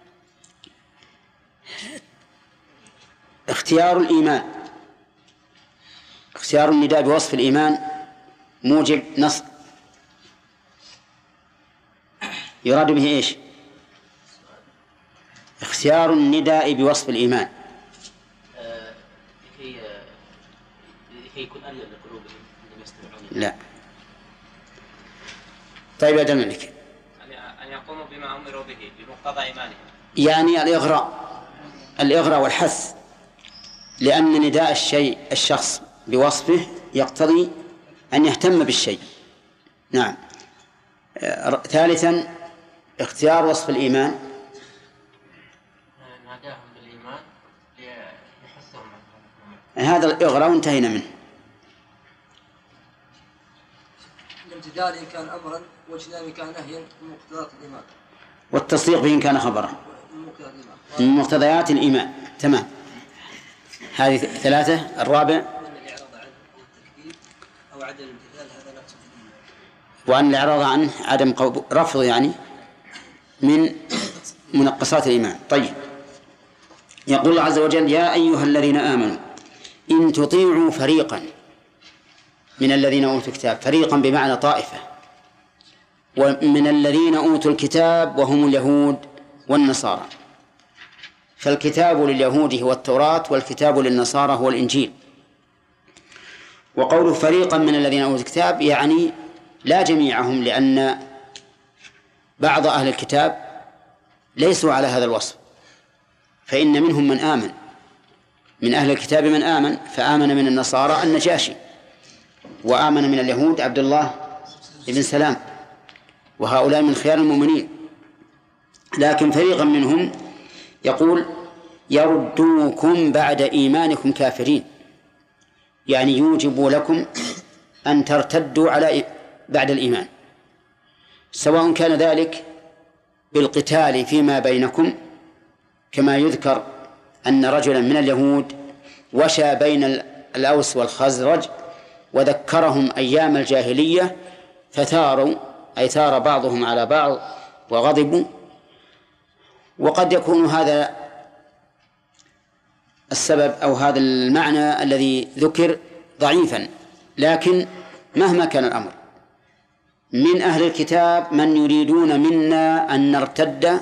اختيار الإيمان، اختيار النداء بوصف الإيمان موجب نص، يراد به إيش؟ اختيار النداء بوصف الإيمان لكي يكون ألم لقلوبهم عندما يستمعون. لا. طيب يا الملك، أن يقوموا بما أمروا به بمقتضى إيمانهم، يعني الإغراء والحث، لأن نداء الشخص بوصفه يقتضي أن يهتم بالشيء. نعم. ثالثا: اختيار وصف الإيمان، ناداهم بالإيمان ليحثهم. هذا الإغراء انتهينا منه. الامتثال إن كان أمرا واجتناب إن كان نهيا من مقتضيات الإيمان، والتصديق به إن كان خبرا من مقتضيات الإيمان. تمام. هذه 3. الرابع: وأن الإعراض عنه عدم رفض، يعني من منقصات الإيمان. طيب. يقول الله عز وجل: يا أيها الذين آمنوا إن تطيعوا فريقا من الذين أوتوا الكتاب، فريقا بمعنى طائفة، ومن الذين أوتوا الكتاب وهم اليهود والنصارى. فالكتاب لليهود هو التوراة، والكتاب للنصارى هو الإنجيل. وقول فريقا من الذين أوتوا الكتاب يعني لا جميعهم، لأن بعض أهل الكتاب ليسوا على هذا الوصف، فإن منهم من آمن، من أهل الكتاب من آمن، فآمن من النصارى النجاشي، وآمن من اليهود عبد الله بن سلام، وهؤلاء من خيار المؤمنين. لكن فريقا منهم يقول: يردوكم بعد إيمانكم كافرين، يعني يوجب لكم أن ترتدوا بعد الإيمان، سواء كان ذلك بالقتال فيما بينكم، كما يذكر أن رجلا من اليهود وشى بين الأوس والخزرج وذكرهم أيام الجاهلية فثاروا، أي ثار بعضهم على بعض وغضبوا. وقد يكون هذا السبب أو هذا المعنى الذي ذكر ضعيفا، لكن مهما كان الأمر، من أهل الكتاب من يريدون منا أن نرتد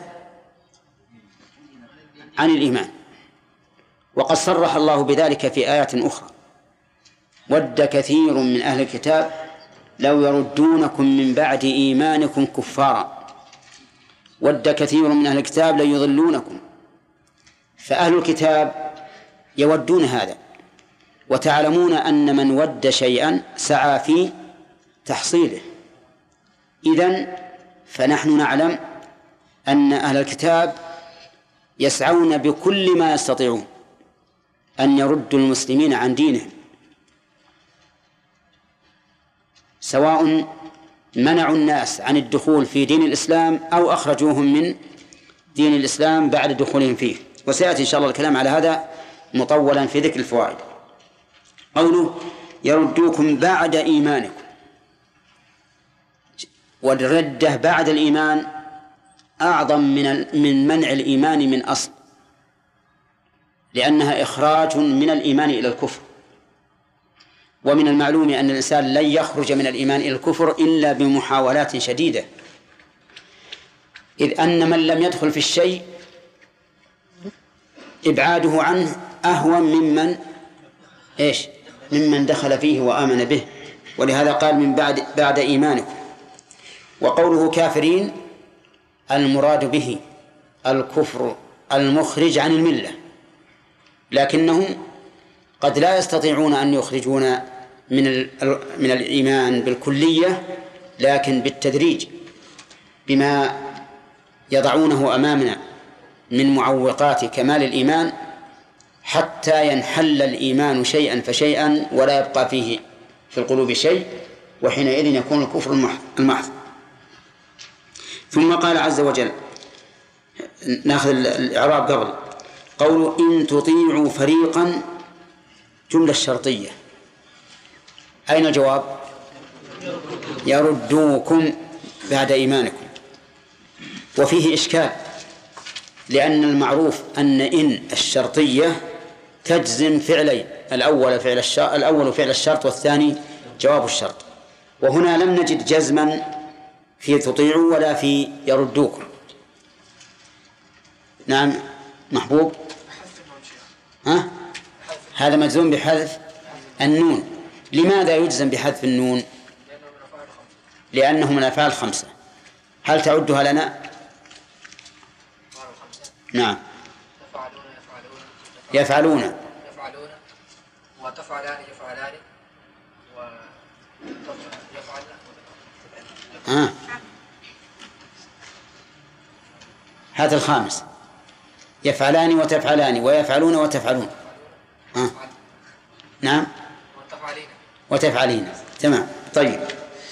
عن الإيمان، وقد صرح الله بذلك في آيات أخرى: ود كثير من أهل الكتاب لو يردونكم من بعد إيمانكم كفارا. ود كثير من أهل الكتاب لن يضلونكم. فأهل الكتاب يودون هذا، وتعلمون أن من ود شيئا سعى في تحصيله. إذن فنحن نعلم أن أهل الكتاب يسعون بكل ما يستطيعون أن يردوا المسلمين عن دينهم، سواء منعوا الناس عن الدخول في دين الإسلام أو أخرجوهم من دين الإسلام بعد دخولهم فيه. وسيأتي إن شاء الله الكلام على هذا مطولا في ذكر الفوائد. قوله: يردوكم بعد إيمانكم، والردة بعد الإيمان أعظم من منع الإيمان من أصل، لأنها إخراج من الإيمان إلى الكفر. ومن المعلوم أن الإنسان لن يخرج من الإيمان إلى الكفر إلا بمحاولات شديدة، إذ أن من لم يدخل في الشيء إبعاده عنه أهون ممن دخل فيه وآمن به. ولهذا قال من بعد إيمانكم. وقوله كافرين المراد به الكفر المخرج عن الملة، لكنهم قد لا يستطيعون أن يخرجون من الإيمان بالكلية، لكن بالتدريج بما يضعونه أمامنا من معوقات كمال الإيمان حتى ينحل الإيمان شيئا فشيئا ولا يبقى فيه في القلوب شيء، وحينئذ يكون الكفر المحض. ثم قال عز وجل، نأخذ الإعراب قبل، قوله إن تطيعوا فريقا جملة شرطية، أين الجواب؟ يردوكم بعد إيمانكم. وفيه إشكال، لأن المعروف أن إن الشرطية تجزم فعلين، الأول فعل الشرط والثاني جواب الشرط، وهنا لم نجد جزما في تطيعوا ولا في يردوكم. نعم محبوب، هذا مجزوم بحذف النون. لماذا يجزم بحذف النون؟ لأنه من الأفعال الخمسة. هل تعدها لنا؟ نعم. يفعلون وتفعلان يفعلان هذا الخامس، يفعلان وتفعلان ويفعلون وتفعلون. نعم وتفعلين. تمام. طيب.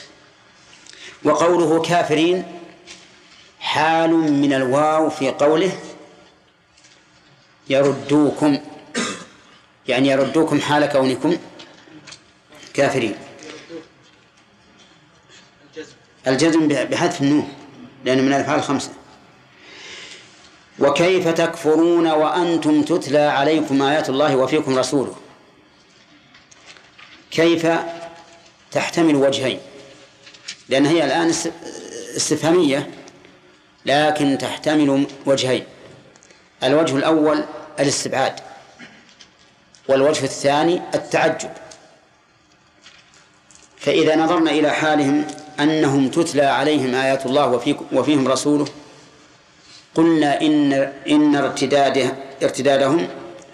وقوله كافرين حال من الواو في قوله يردوكم، يعني يردوكم حال كونكم كافرين. الجزم بحذف النون لأنه من الأفعال الخمسة. وكيف تكفرون وأنتم تتلى عليكم آيات الله وفيكم رسوله. كيف تحتمل وجهين، لأن هي الآن استفهامية، لكن تحتمل وجهين. الوجه الأول الاستبعاد، والوجه الثاني التعجب. فإذا نظرنا إلى حالهم أنهم تتلى عليهم آيات الله وفيهم رسوله، قلنا إن ارتدادهم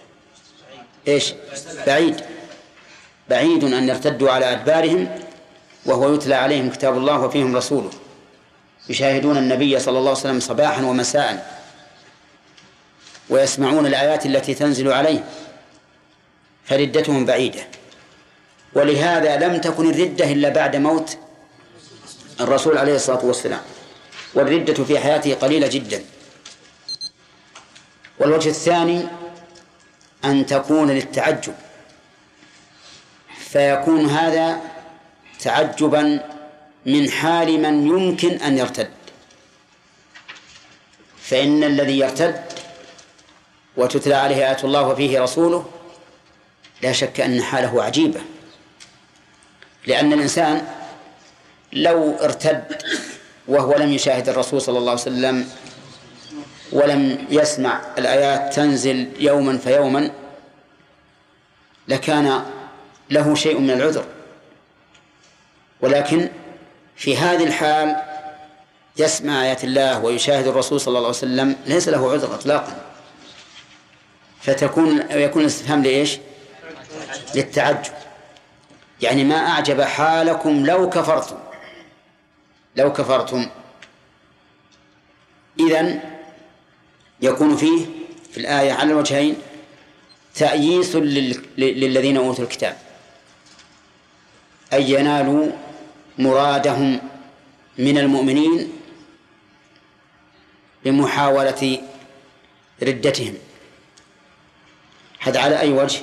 بعيد أن يرتدوا على أدبارهم وهو يتلى عليهم كتاب الله وفيهم رسوله، يشاهدون النبي صلى الله عليه وسلم صباحا ومساء ويسمعون الآيات التي تنزل عليه، فردتهم بعيدة. ولهذا لم تكن الردة إلا بعد موت الرسول عليه الصلاة والسلام، والردة في حياته قليلة جدا. والوجه الثاني أن تكون للتعجب، فيكون هذا تعجبا من حال من يمكن أن يرتد. فإن الذي يرتد وتتلى عليه آيات الله وفيه رسوله لا شك أن حاله عجيبة، لأن الإنسان لو ارتد وهو لم يشاهد الرسول صلى الله عليه وسلم ولم يسمع الآيات تنزل يوما فيوما لكان له شيء من العذر، ولكن في هذه الحال يسمع آيات الله ويشاهد الرسول صلى الله عليه وسلم ليس له عذر إطلاقا، يكون الاستفهام لإيش؟ للتعجب. يعني ما أعجب حالكم لو كفرتم. إذن يكون فيه في الآية على الوجهين تأييس للذين أوتوا الكتاب، أي ينالوا مرادهم من المؤمنين بمحاولة ردتهم. هذا على أي وجه؟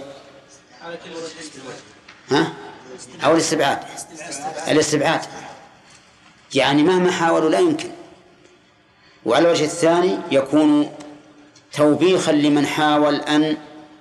أو الاستبعاد. يعني مهما حاولوا لا يمكن. وعلى الوجه الثاني يكون توبيخا لمن حاول أن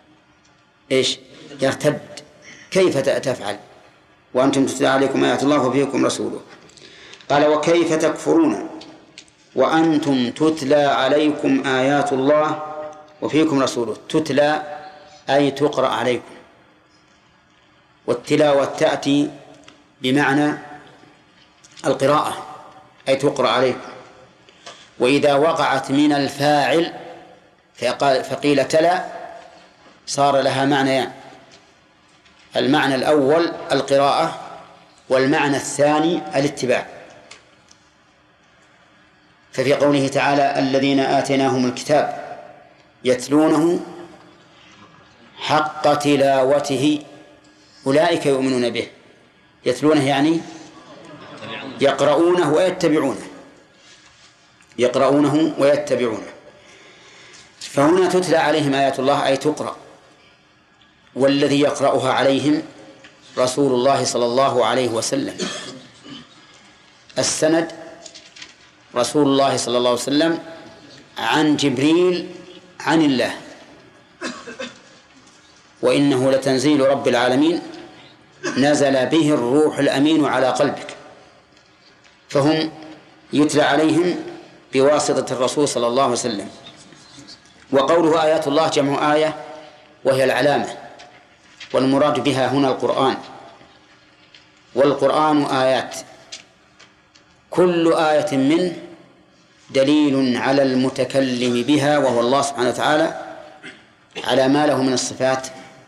يرتد. كيف تفعل وأنتم تتلى عليكم آيات الله وفيكم رسوله؟ قال وكيف تكفرون وأنتم تتلى عليكم آيات الله وفيكم رسوله. تتلى أي تقرأ عليكم، والتلاوة تأتي بمعنى القراءة أي تقرأ عليكم. وإذا وقعت من الفاعل فقيل تلا صار لها معنيان: المعنى الأول القراءة، والمعنى الثاني الاتباع. ففي قوله تعالى الذين آتيناهم الكتاب يتلونه حق تلاوته أولئك يؤمنون به. يتلونه يعني يقرؤونه ويتبعونه، يقرؤونه ويتبعونه. فهنا تتلى عليهم آيات الله أي تقرأ، والذي يقرأها عليهم رسول الله صلى الله عليه وسلم. السند رسول الله صلى الله عليه وسلم عن جبريل عن الله، وإنه لتنزيل رب العالمين نزل به الروح الأمين على قلبك. فهم يتلى عليهم بواسطة الرسول صلى الله عليه وسلم. وقوله آيات الله جمع آية وهي العلامة، والمراد بها هنا القرآن. والقرآن آيات، كل آية منه دليل على المتكلم بها وهو الله سبحانه وتعالى على ما له من الصفات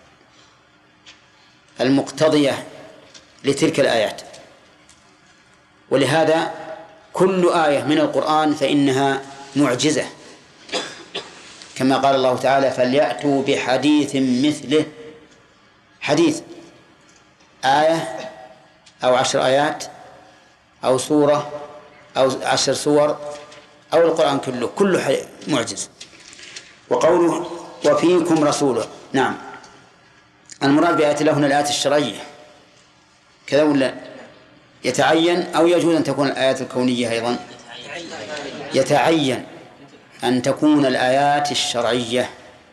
المقتضية لتلك الآيات. ولهذا كل آية من القرآن فإنها معجزة، كما قال الله تعالى فليأتوا بحديث مثله. حديث آية أو 10 آيات أو سورة أو 10 سور أو القرآن كله معجز. وقوله وفيكم رسوله، نعم المراد بآيات الله هنا الآيات الشرعية كذا ولا يتعين؟ أو يجوز أن تكون الآيات الكونية أيضا؟ يتعين أن تكون الآيات الشرعية،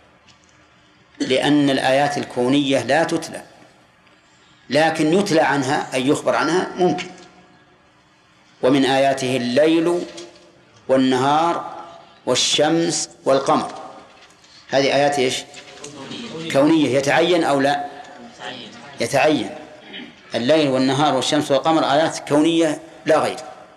لأن الآيات الكونية لا تتلى، لكن يتلى عنها أي يخبر عنها ممكن. ومن آياته الليل والنهار والشمس والقمر، هذه آيات إيش؟ كونية. يتعين أو لا؟ يتعين. الليل والنهار والشمس والقمر آيات كونية لا غير.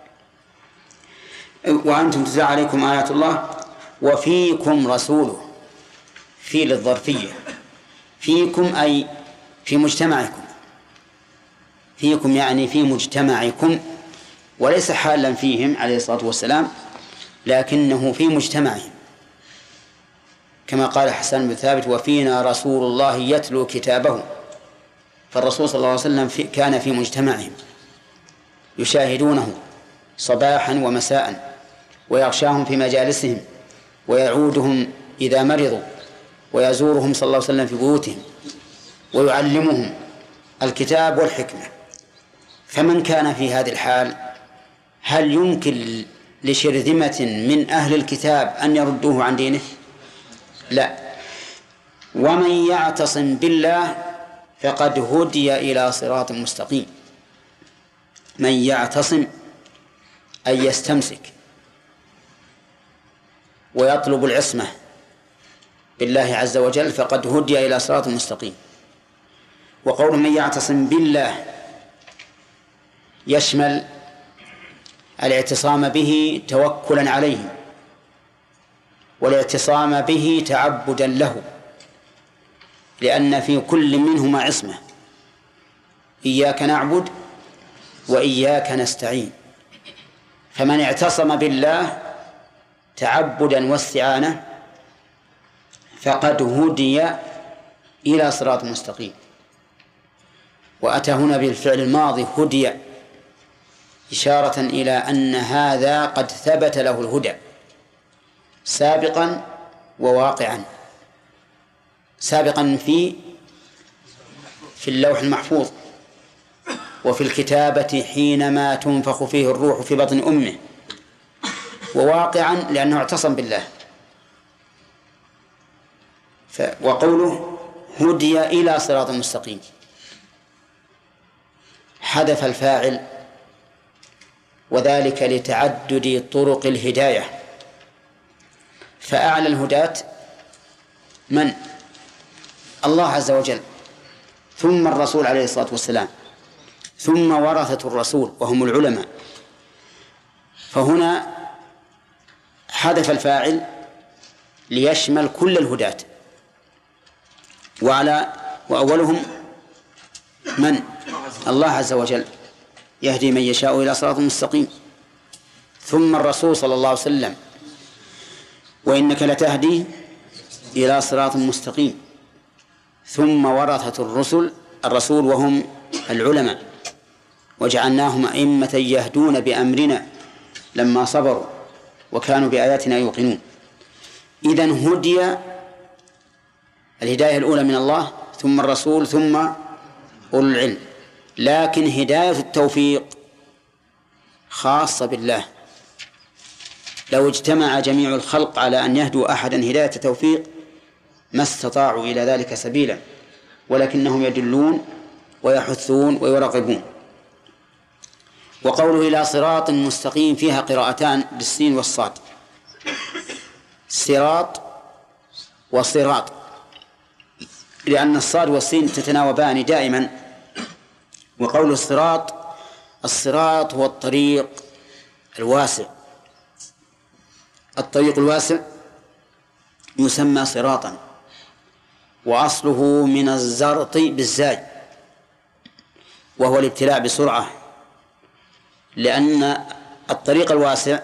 وأنتم تتلى عليكم آيات الله وفيكم رسوله. في للظرفية، فيكم أي في مجتمعكم. فيكم يعني في مجتمعكم، وليس حالا فيهم عليه الصلاة والسلام، لكنه في مجتمعهم، كما قال حسان بن ثابت وفينا رسول الله يتلو كتابه. فالرسول صلى الله عليه وسلم كان في مجتمعهم يشاهدونه صباحا ومساء، ويغشاهم في مجالسهم، ويعودهم إذا مرضوا، ويزورهم صلى الله عليه وسلم في بيوتهم، ويعلمهم الكتاب والحكمة. فمن كان في هذه الحال هل يمكن لشرذمة من أهل الكتاب أن يردوه عن دينه؟ لا. ومن يعتصم بالله فقد هدي إلى صراط مستقيم. من يعتصم أي يستمسك ويطلب العصمة بالله عز وجل فقد هدي إلى صراط مستقيم. وقول من يعتصم بالله يشمل الاعتصام به توكلا عليه، والاعتصام به تعبدا له، لأن في كل منهما عصمة. إياك نعبد وإياك نستعين. فمن اعتصم بالله تعبدا واستعانة فقد هدي إلى صراط مستقيم. وأتى هنا بالفعل الماضي هدي إشارة إلى أن هذا قد ثبت له الهدى سابقا وواقعا. سابقا في اللوح المحفوظ، وفي الكتابة حينما تنفخ فيه الروح في بطن أمه، وواقعا لأنه اعتصم بالله. وقوله هدي إلى صراط مستقيم حذف الفاعل، وذلك لتعدد طرق الهداية، فأعلى الهداة من؟ الله عز وجل، ثم الرسول عليه الصلاة والسلام، ثم ورثة الرسول وهم العلماء. فهنا حذف الفاعل ليشمل كل الهداة، وأولهم من؟ الله عز وجل يهدي من يشاء إلى صراط مستقيم، ثم الرسول صلى الله عليه وسلم وإنك لتهدي إلى صراط مستقيم، ثم ورثة الرسول وهم العلماء، وجعلناهم أئمة يهدون بأمرنا لما صبروا وكانوا بآياتنا يوقنون. إذن هدي الهداية الأولى من الله، ثم الرسول، ثم أولو العلم، لكن هداية التوفيق خاصة بالله. لو اجتمع جميع الخلق على أن يهدوا أحدا هداية توفيق ما استطاعوا إلى ذلك سبيلا، ولكنهم يدلون ويحثون ويرغبون. وقوله إلى صراط مستقيم فيها قراءتان بالسين والصاد، صراط وصراط، لأن الصاد والسين تتناوبان دائما. وقول الصراط هو الطريق الواسع، الطريق الواسع يسمى صراطا، وأصله من الزرط بالزاي، وهو الابتلاع بسرعة، لأن الطريق الواسع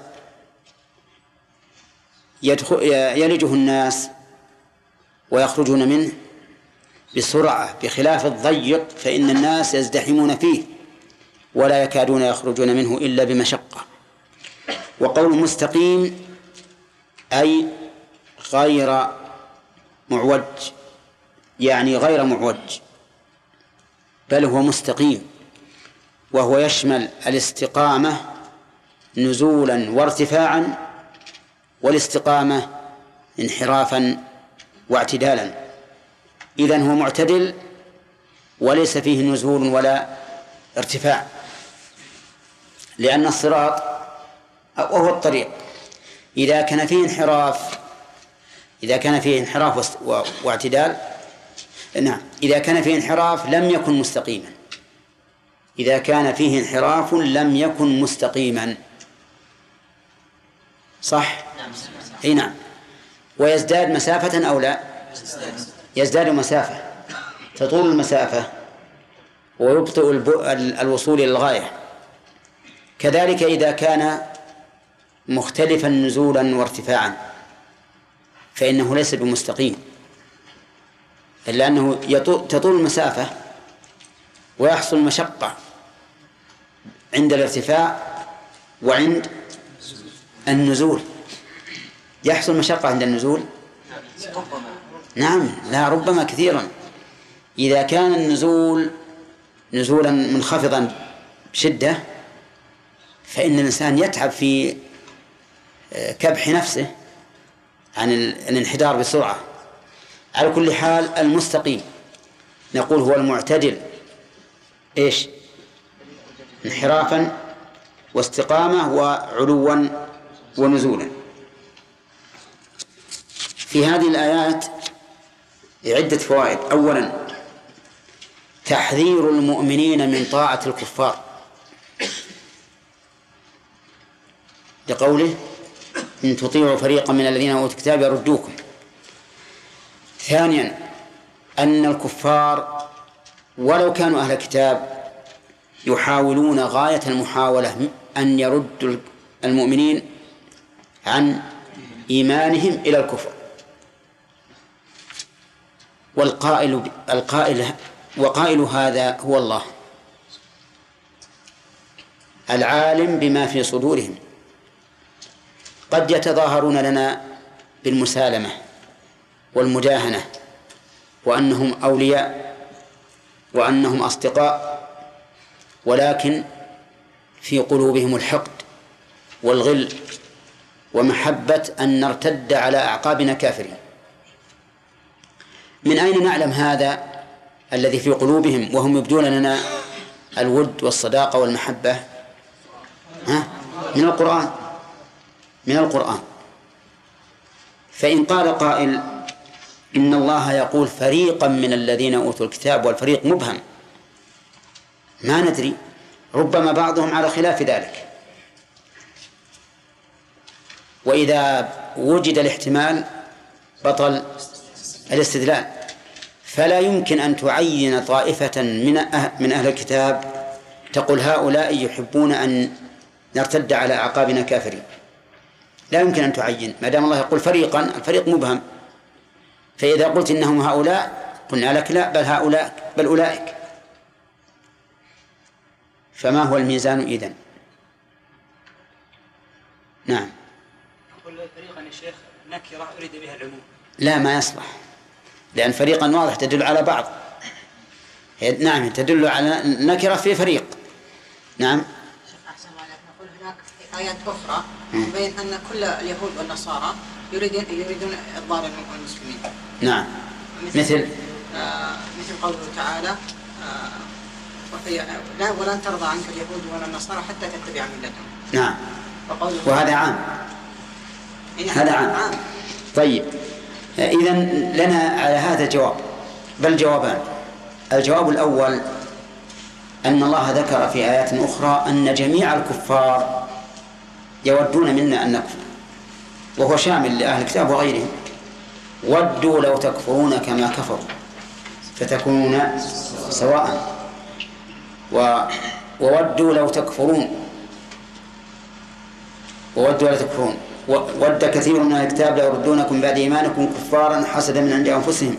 يلجه الناس ويخرجون منه بسرعة، بخلاف الضيق فإن الناس يزدحمون فيه ولا يكادون يخرجون منه إلا بمشقة. وقول مستقيم أي غير معوج، يعني غير معوج، بل هو مستقيم، وهو يشمل الاستقامة نزولا وارتفاعا، والاستقامة انحرافا واعتدالا. إذن هو معتدل وليس فيه نزول ولا ارتفاع، لأن الصراط وهو الطريق إذا كان فيه انحراف واعتدال، نعم، إذا كان فيه انحراف لم يكن مستقيما، إذا كان فيه انحراف لم يكن مستقيما، صح؟ أي نعم. ويزداد مسافة أو لا؟ يزداد مسافة، تطول المسافة ويبطئ الوصول إلى الغاية. كذلك إذا كان مختلفا نزولا وارتفاعا فإنه ليس بمستقيم، إلا أنه تطول المسافة ويحصل مشقة عند الارتفاع وعند النزول. يحصل مشقة عند النزول، نعم، لا ربما كثيرا. إذا كان النزول نزولا منخفضا بشدة فإن الإنسان يتعب في كبح نفسه عن الانحدار بسرعة. على كل حال المستقيم نقول هو المعتدل، إيش؟ انحرافا واستقامة وعلوا ونزولا. في هذه الآيات عدة فوائد. أولا تحذير المؤمنين من طاعة الكفار لقوله إن تطيعوا فريقا من الذين أوتوا الكتاب يردوكم. ثانيا أن الكفار ولو كانوا أهل الكتاب يحاولون غاية المحاولة أن يردوا المؤمنين عن إيمانهم إلى الكفر. وقائل هذا هو الله العالم بما في صدورهم. قد يتظاهرون لنا بالمسالمة والمداهنة وأنهم أولياء وأنهم أصدقاء، ولكن في قلوبهم الحقد والغل ومحبة أن نرتد على أعقابنا كافرين. من أين نعلم هذا الذي في قلوبهم وهم يبدون لنا الود والصداقة والمحبة؟ من القرآن. من القرآن. فإن قال قائل إن الله يقول فريقا من الذين أوتوا الكتاب والفريق مبهم، ما ندري، ربما بعضهم على خلاف ذلك. وإذا وجد الاحتمال بطل الاستدلال، فلا يمكن أن تعين طائفة من أهل الكتاب تقول هؤلاء يحبون أن نرتد على أعقابنا كافرين. لا يمكن أن تعين ما دام الله يقول فريقا، الفريق مبهم. فإذا قلت إنهم هؤلاء قلنا لك لا، بل هؤلاء بل أولئك. فما هو الميزان إذن؟ نعم. أقول فريقا يا شيخ نكرة أريد بها العموم. لا، ما يصلح، لأن فريقا واضح تدل على بعض. نعم، تدل على نكرة في فريق. نعم. أحسن ما نقول هناك آيات أخرى تبين أن كل اليهود والنصارى يريدون إضلال المسلمين. نعم. مثل قوله تعالى ولن ترضى عنك اليهود ولا النصارى حتى تتبع ملتهم. نعم. وهذا عام. هذا عام. طيب، إذن لنا على هذا جواب، بل جوابان. الجواب الأول أن الله ذكر في آيات أخرى أن جميع الكفار يودون منا أن نكفر، وهو شامل لأهل الكتاب وغيرهم. ودوا لو تكفرون كما كفروا فتكونون سواء، وودوا لو تكفرون، وودوا لا تكفرون. ود كثير من الكتاب لا يردونكم بعد إيمانكم كفارا حسدا من عند أنفسهم.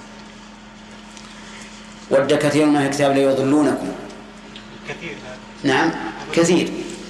ود كثير من الكتاب لا يضلونكم. كثير. نعم، كثير.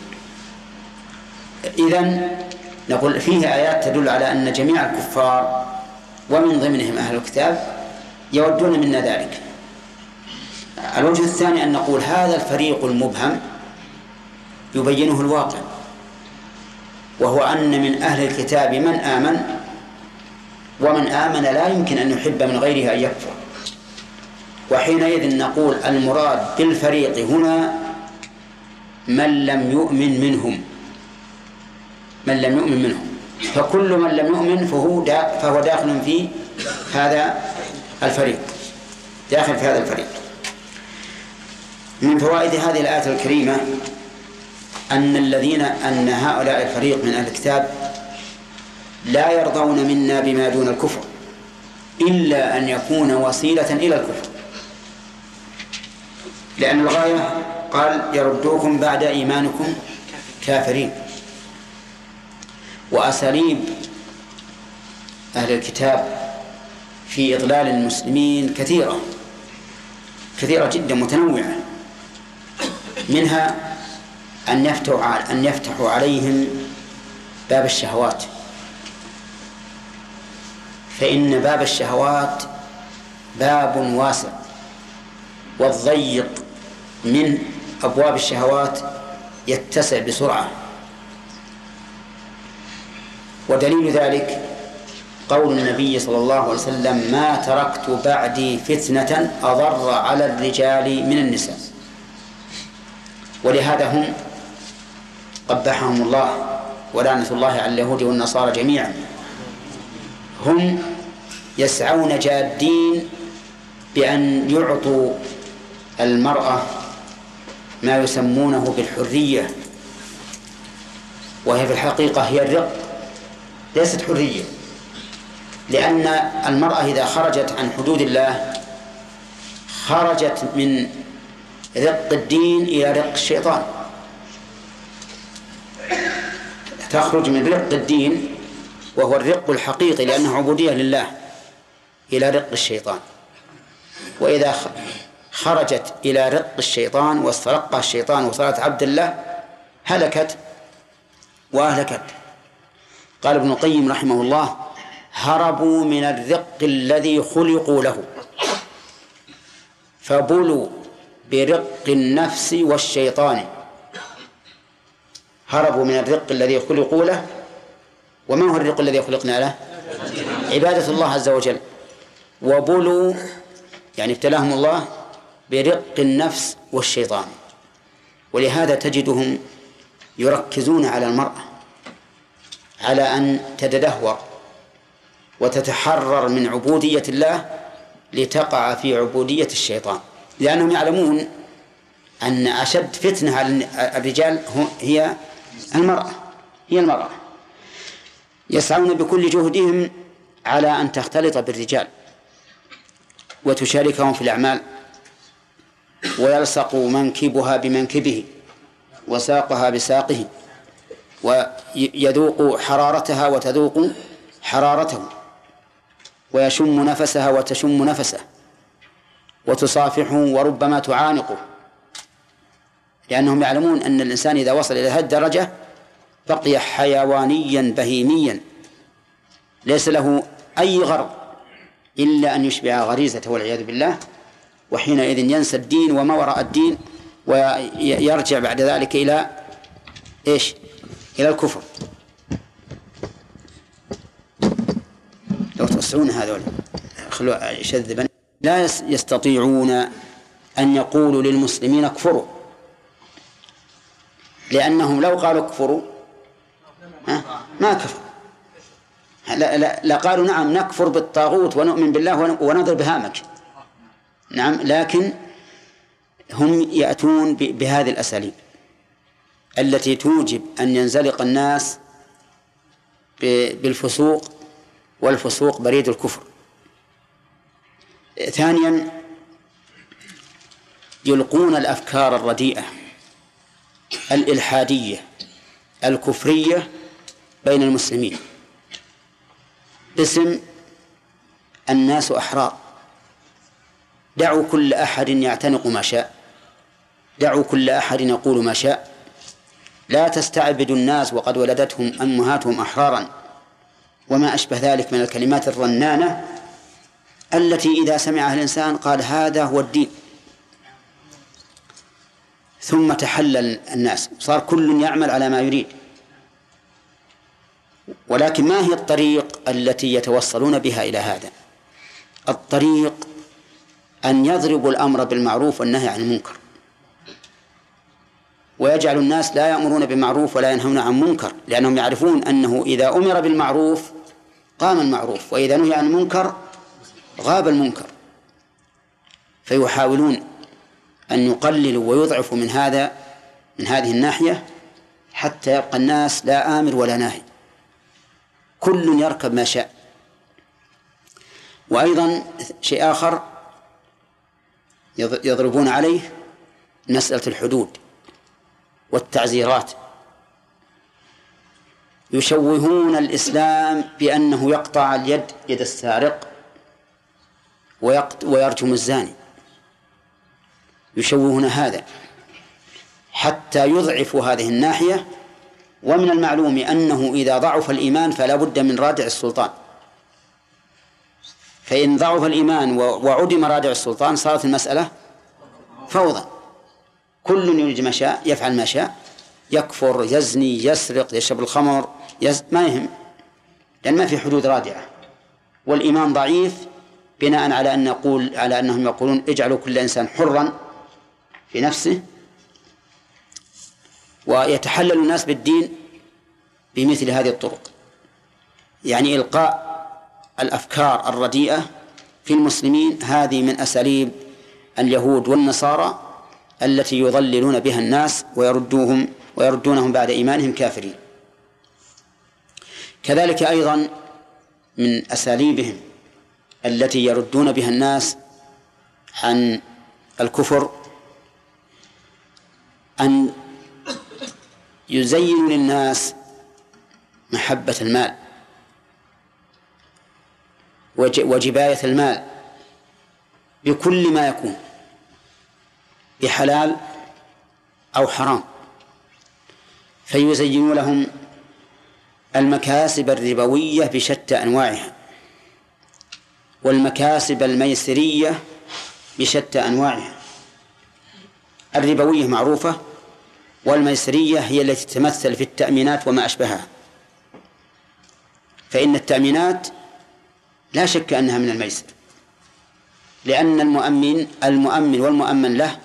إذن نقول فيه آيات تدل على أن جميع الكفار ومن ضمنهم أهل الكتاب يودون منا ذلك. الوجه الثاني أن نقول هذا الفريق المبهم يبينه الواقع، وهو أن من أهل الكتاب من آمن، ومن آمن لا يمكن أن يحب من غيره أن يكفر. وحينئذ نقول المراد بالفريق هنا من لم يؤمن منهم، من لم يؤمن منهم. فكل من لم يؤمن فهو داخل في هذا الفريق، داخل في هذا الفريق. من فوائد هذه الآية الكريمة أن هؤلاء الفريق من أهل الكتاب لا يرضون منا بما دون الكفر إلا أن يكون وسيلة إلى الكفر، لأن الغاية قال يردوكم بعد إيمانكم كافرين. وأساليب أهل الكتاب في إضلال المسلمين كثيرة جدا متنوعة، منها أن يفتحوا عليهم باب الشهوات، فإن باب الشهوات باب واسع، والضيق من أبواب الشهوات يتسع بسرعة. ودليل ذلك قول النبي صلى الله عليه وسلم ما تركت بعدي فتنة أضر على الرجال من النساء. ولهذا هم قبحهم الله ولعنة الله على اليهود والنصارى جميعا، هم يسعون جادين بأن يعطوا المرأة ما يسمونه بالحرية، وهي في الحقيقة هي الرق، ليست حرية، لأن المرأة إذا خرجت عن حدود الله خرجت من رق الدين إلى رق الشيطان، تخرج من رق الدين وهو الرق الحقيقي لأنه عبودية لله إلى رق الشيطان. وإذا خرجت إلى رق الشيطان واسترقها الشيطان وصارت عبد الله هلكت وأهلكت. قال ابن القيم رحمه الله هربوا من الرق الذي خلقوا له فبلوا برق النفس والشيطان. هربوا من الرق الذي خلقوا له. وما هو الرق الذي خلقنا له؟ عبادة الله عز وجل. وبلوا يعني ابتلاهم الله برق النفس والشيطان. ولهذا تجدهم يركزون على المرأة على أن تتدهور وتتحرر من عبودية الله لتقع في عبودية الشيطان، لأنهم يعلمون أن أشد فتنة على الرجال هي المرأة. يسعون بكل جهدهم على أن تختلط بالرجال وتشاركهم في الأعمال، ويلصق منكبها بمنكبه وساقها بساقه، ويذوق حرارتها وتذوق حرارته، ويشم نفسها وتشم نفسه، وتصافحه وربما تعانقه، لأنهم يعلمون أن الإنسان إذا وصل إلى هذه الدرجة بقي حيوانيا بهيميا ليس له أي غرض إلا أن يشبع غريزته والعياذ بالله، وحينئذ ينسى الدين وما وراء الدين ويرجع بعد ذلك إلى إلى الكفر. لو توسعون هذول خلوا شذبا لا يستطيعون أن يقولوا للمسلمين اكفروا، لأنهم لو قالوا اكفروا ما كفر. لا قالوا نعم نكفر بالطاغوت ونؤمن بالله ونضرب هامك، نعم، لكن هم يأتون بهذه الأساليب التي توجب أن ينزلق الناس بالفسوق، والفسوق بريد الكفر. ثانيا يلقون الأفكار الرديئة الإلحادية الكفرية بين المسلمين باسم الناس أحرار، دعوا كل أحد يعتنق ما شاء، دعوا كل أحد يقول ما شاء، لا تستعبدوا الناس وقد ولدتهم أمهاتهم أحرارا، وما أشبه ذلك من الكلمات الرنانة التي إذا سمعها الإنسان قال هذا هو الدين. ثم تحلل الناس، صار كل يعمل على ما يريد. ولكن ما هي الطريق التي يتوصلون بها إلى هذا؟ الطريق أن يضربوا الأمر بالمعروف والنهي عن المنكر، ويجعل الناس لا يأمرون بالمعروف ولا ينهون عن منكر، لأنهم يعرفون أنه إذا أمر بالمعروف قام المعروف، وإذا نهي عن المنكر غاب المنكر. فيحاولون أن يقللوا ويضعفوا من هذه الناحية حتى يبقى الناس لا آمر ولا ناهي، كل يركب ما شاء. وأيضا شيء آخر يضربون عليه مسألة الحدود والتعزيرات، يشوهون الإسلام بأنه يقطع يد السارق ويرجم الزاني، يشوهون هذا حتى يضعفوا هذه الناحية. ومن المعلوم أنه إذا ضعف الإيمان فلا بد من رادع السلطان، فإن ضعف الإيمان وعدم رادع السلطان صارت المسألة فوضى، كل يريد ما شاء يفعل ما شاء، يكفر يزني يسرق يشرب الخمر ما يهم، لأن ما في حدود رادعة. والإيمان ضعيف بناء على أنهم يقولون اجعلوا كل إنسان حرا في نفسه، ويتحلل الناس بالدين بمثل هذه الطرق، يعني إلقاء الأفكار الرديئة في المسلمين. هذه من أساليب اليهود والنصارى التي يضللون بها الناس ويردونهم بعد إيمانهم كافرين. كذلك أيضا من أساليبهم التي يردون بها الناس عن الكفر أن يزينوا للناس محبة المال وجباية المال بكل ما يكون، بحلال أو حرام، فيزينوا لهم المكاسب الربوية بشتى أنواعها والمكاسب الميسرية بشتى أنواعها، الربوية معروفة، والميسرية هي التي تتمثل في التأمينات وما أشبهها. فإن التأمينات لا شك أنها من الميسر، لأن المؤمن والمؤمن له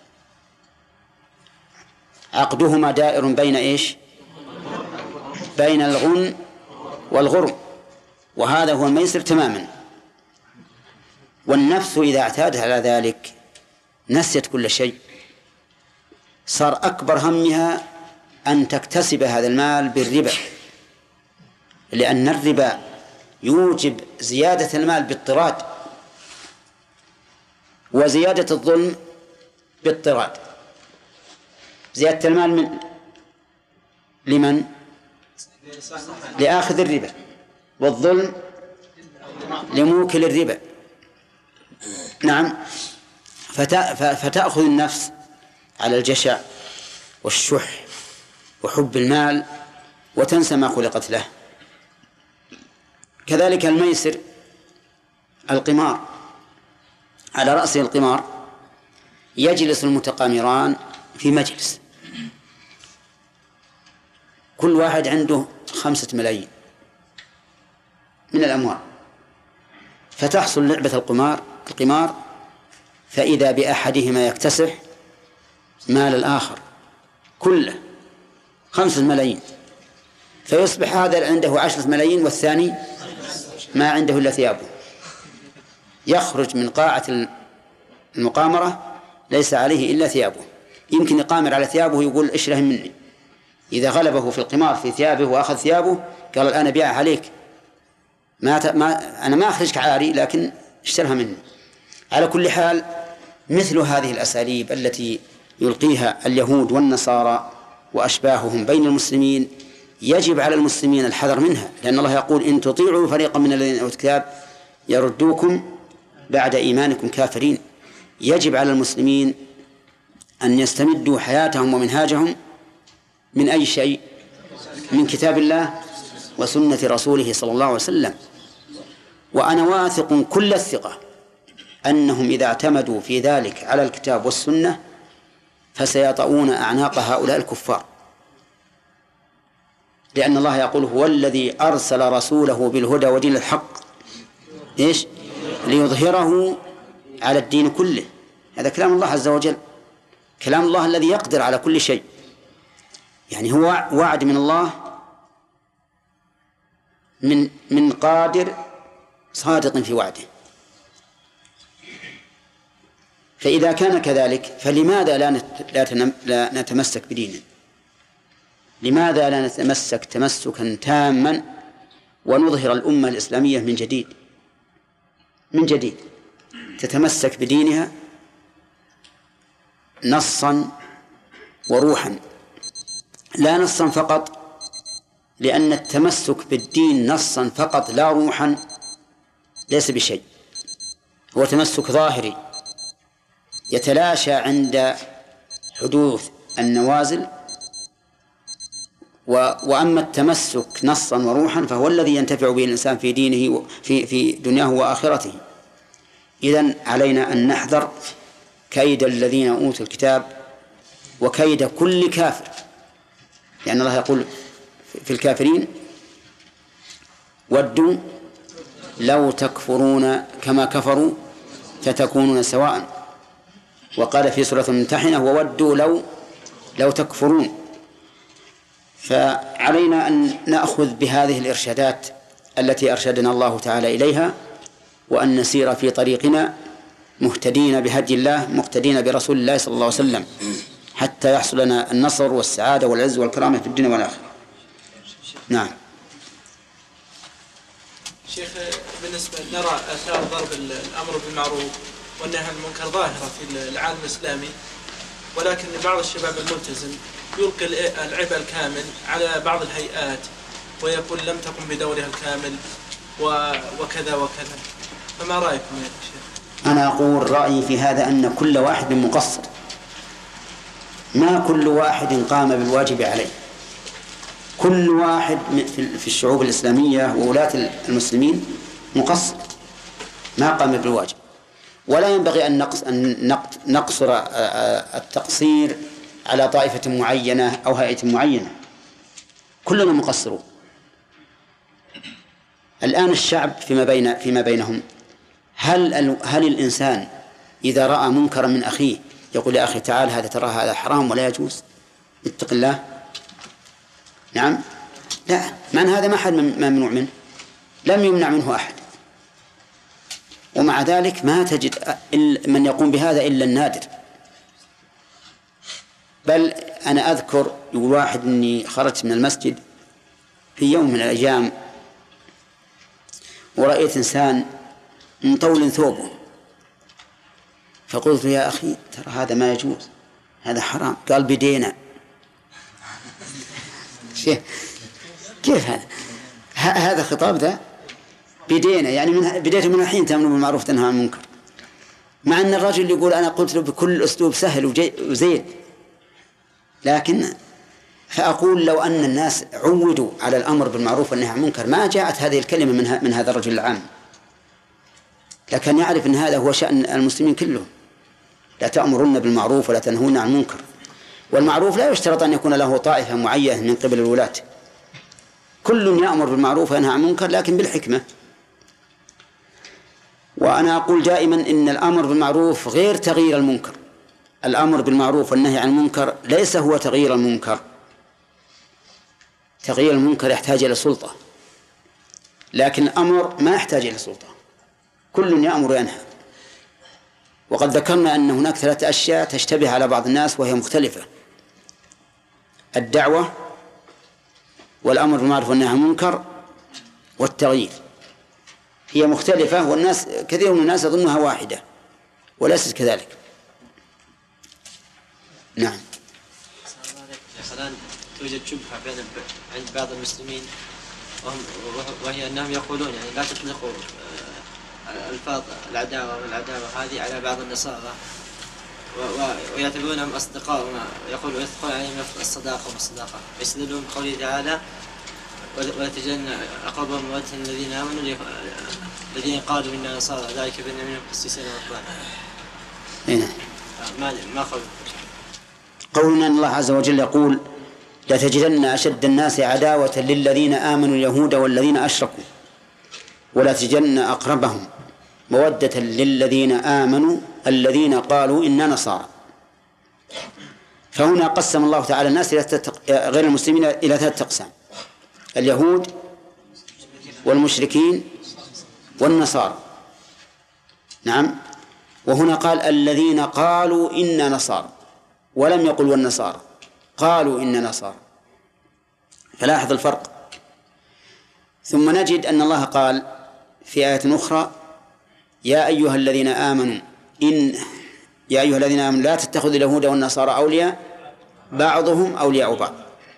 عقدهما دائر بين إيش؟ بين الغن والغرم، وهذا هو الميسر تماما. والنفس إذا اعتادت على ذلك نسيت كل شيء، صار أكبر همها أن تكتسب هذا المال بالربا، لأن الربا يوجب زيادة المال باضطراد، وزيادة الظلم باضطراد. زيادة المال لمن؟ لآخذ الربا، والظلم لموكل الربا. نعم. فتأخذ النفس على الجشع والشح وحب المال وتنسى ما خلقت له. كذلك الميسر القمار، على رأسه القمار، يجلس المتقامران في مجلس، كل واحد عنده 5 ملايين من الأموال، فتحصل لعبة القمار، فإذا بأحدهما يكتسح مال الآخر كله 5 ملايين، فيصبح هذا عنده 10 ملايين والثاني ما عنده إلا ثيابه، يخرج من قاعة المقامرة ليس عليه إلا ثيابه. يمكن يقامر على ثيابه يقول اشره مني، إذا غلبه في القمار في ثيابه وأخذ ثيابه قال الآن أبيعها عليك، أنا ما أخرجك عاري لكن اشترها مني. على كل حال مثل هذه الأساليب التي يلقيها اليهود والنصارى وأشباههم بين المسلمين يجب على المسلمين الحذر منها، لأن الله يقول إن تطيعوا فريقا من الذين أوتوا الكتاب يردوكم بعد إيمانكم كافرين. يجب على المسلمين أن يستمدوا حياتهم ومنهاجهم من أي شيء؟ من كتاب الله وسنة رسوله صلى الله عليه وسلم. وأنا واثق كل الثقة أنهم إذا اعتمدوا في ذلك على الكتاب والسنة فسيطؤون أعناق هؤلاء الكفار، لأن الله يقول هو الذي أرسل رسوله بالهدى ودين الحق إيش؟ ليظهره على الدين كله. هذا كلام الله عز وجل، كلام الله الذي يقدر على كل شيء، يعني هو وعد من الله من قادر صادق في وعده. فإذا كان كذلك فلماذا لا نتمسك بدينه؟ لماذا لا نتمسك تمسكا تاما ونظهر الأمة الإسلامية من جديد تتمسك بدينها نصا وروحا، لا نصا فقط، لأن التمسك بالدين نصا فقط لا روحا ليس بشيء، هو تمسك ظاهري يتلاشى عند حدوث النوازل. وأما التمسك نصا وروحا فهو الذي ينتفع به الإنسان في دينه في دنياه وآخرته. إذن علينا أن نحذر كيد الذين أوتوا الكتاب وكيد كل كافر، لأن الله يقول في الكافرين ودوا لو تكفرون كما كفروا فتكونون سواء، وقال في سورة الممتحنة وودوا لو تكفرون. فعلينا أن نأخذ بهذه الإرشادات التي أرشدنا الله تعالى إليها، وأن نسير في طريقنا مهتدين بهدي الله مقتدين برسول الله صلى الله عليه وسلم حتى يحصل لنا النصر والسعادة والعز والكرامة في الدنيا والآخرة. نعم. شيخ، بالنسبة نرى آثار ضرب الأمر بالمعروف والنهي عن المنكر ظاهرة في العالم الإسلامي، ولكن بعض الشباب الملتزم يلقي العبء الكامل على بعض الهيئات ويقول لم تقم بدورها الكامل وكذا وكذا، فما رأيكم يا شيخ؟ أنا أقول رأيي في هذا أن كل واحد مقصر، ما كل واحد قام بالواجب عليه. كل واحد في الشعوب الإسلامية وولاة المسلمين مقصر ما قام بالواجب، ولا ينبغي أن نقصر التقصير على طائفة معينة أو هيئة معينة، كلنا مقصرون. الآن الشعب فيما بينهم، هل الإنسان إذا رأى منكرا من أخيه يقول يا أخي تعال هذا ترى هذا حرام ولا يجوز، اتق الله؟ نعم، لا، من هذا ما حد ممنوع منه، لم يمنع منه أحد، ومع ذلك ما تجد من يقوم بهذا إلا النادر. بل أنا أذكر يقول واحد أني خرجت من المسجد في يوم من الأيام ورأيت إنسان مطول ثوبه، فقلت يا أخي ترى هذا ما يجوز، هذا حرام. قال بدينا. كيف هذا خطاب ذا؟ بدينا يعني بديته من الحين تأمرون بالمعروف تنهى عن المنكر، مع أن الرجل يقول أنا قلت له بكل أسلوب سهل وزين. لكن فأقول لو أن الناس عودوا على الأمر بالمعروف والنهي عن المنكر ما جاءت هذه الكلمة من هذا الرجل العام، لكن يعرف أن هذا هو شأن المسلمين كلهم، لا تأمرون بالمعروف ولا تنهون عن المنكر. والمعروف لا يشترط أن يكون له طائفة معينة من قبل الولاة، كل يأمر بالمعروف وينهى عن المنكر لكن بالحكمة. وأنا أقول دائما إن الأمر بالمعروف غير تغيير المنكر، الأمر بالمعروف والنهي عن المنكر ليس هو تغيير المنكر. تغيير المنكر يحتاج إلى سلطة، لكن الأمر ما يحتاج إلى سلطة، كل يأمر وينهى. وقد ذكرنا أن هناك 3 أشياء تشتبه على بعض الناس وهي مختلفة: الدعوة والأمر بالمعروف والنهي عن المنكر والتغيير. هي مختلفة والناس كثير من الناس يظنها واحدة وليست كذلك. نعم. الآن توجد شبهة عند بعض المسلمين وهي أنهم يقولون يعني لا تطلقوا ألفاظ العداوة والعداوة هذه على بعض النصارى ويعتبرونهم أصدقاء، يقولون يدخل عليهم لفظ الصداقة والصداقة، ويستدلون بقوله تعالى ولا تجدن أقربهم مودة الذين آمنوا الذين قالوا إنا نصارى ذلك بأن منهم قسيسين ورهبانا. ما قول قولنا أن الله عز وجل يقول لتجدن أشد الناس عداوة للذين آمنوا اليهود والذين أشركوا ولا تجدن أقربهم مودة للذين آمنوا الذين قالوا إنا نصارى. فهنا قسم الله تعالى الناس غير المسلمين إلى 3 أقسام: اليهود والمشركين والنصارى. نعم. وهنا قال الذين قالوا إنا نصارى، ولم يقل والنصارى، قالوا إنا نصارى. فلاحظ الفرق. ثم نجد أن الله قال في آية أخرى يا أيها الذين آمنوا لا تتخذوا اليهود والنصارى أولياء بعضهم أولياء بعض.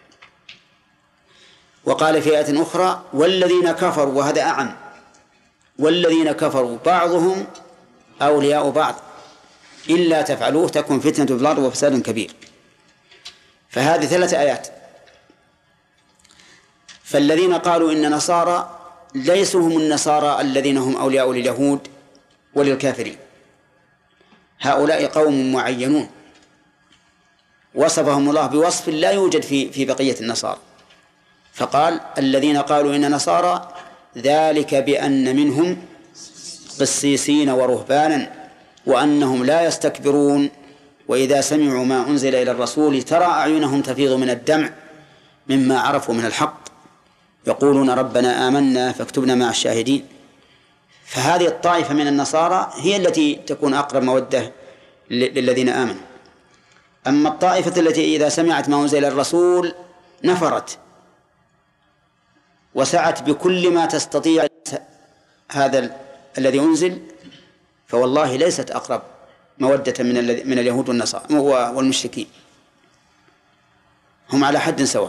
وقال في آية أخرى والذين كفروا، وهذا أعم، والذين كفروا بعضهم أولياء بعض إلا تفعلوه تكن فتنة في الأرض وفساد كبير. فهذه 3 آيات. فالذين قالوا إن نصارى ليسوا هم النصارى الذين هم أولياء لليهود وللكافرين، هؤلاء قوم معينون وصفهم الله بوصف لا يوجد في بقية النصارى، فقال الذين قالوا إن نصارى ذلك بأن منهم قسيسين ورهبانا وأنهم لا يستكبرون وإذا سمعوا ما أنزل إلى الرسول ترى أعينهم تفيض من الدمع مما عرفوا من الحق يقولون ربنا آمنا فاكتبنا مع الشاهدين. فهذه الطائفة من النصارى هي التي تكون أقرب مودة للذين آمنوا. أما الطائفة التي إذا سمعت ما أنزل إلى الرسول نفرت وسعت بكل ما تستطيع هذا الذي أنزل، فوالله ليست أقرب مودة من اليهود والنصارى والمشركين، هم على حد سواء.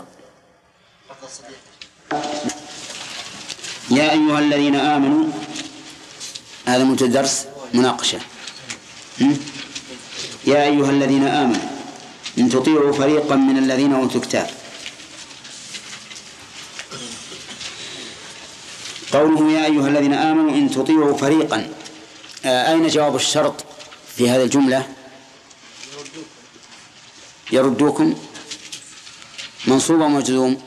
يا أيها الذين آمنوا، هذا منتهى درس مناقشة. يا أيها الذين آمنوا إن تطيعوا فريقا من الذين أوتوا الكتاب. قوله يا أيها الذين آمنوا إن تطيعوا فريقا، أين جواب الشرط في هذه الجملة؟ يردوكم منصوب ومجزوم.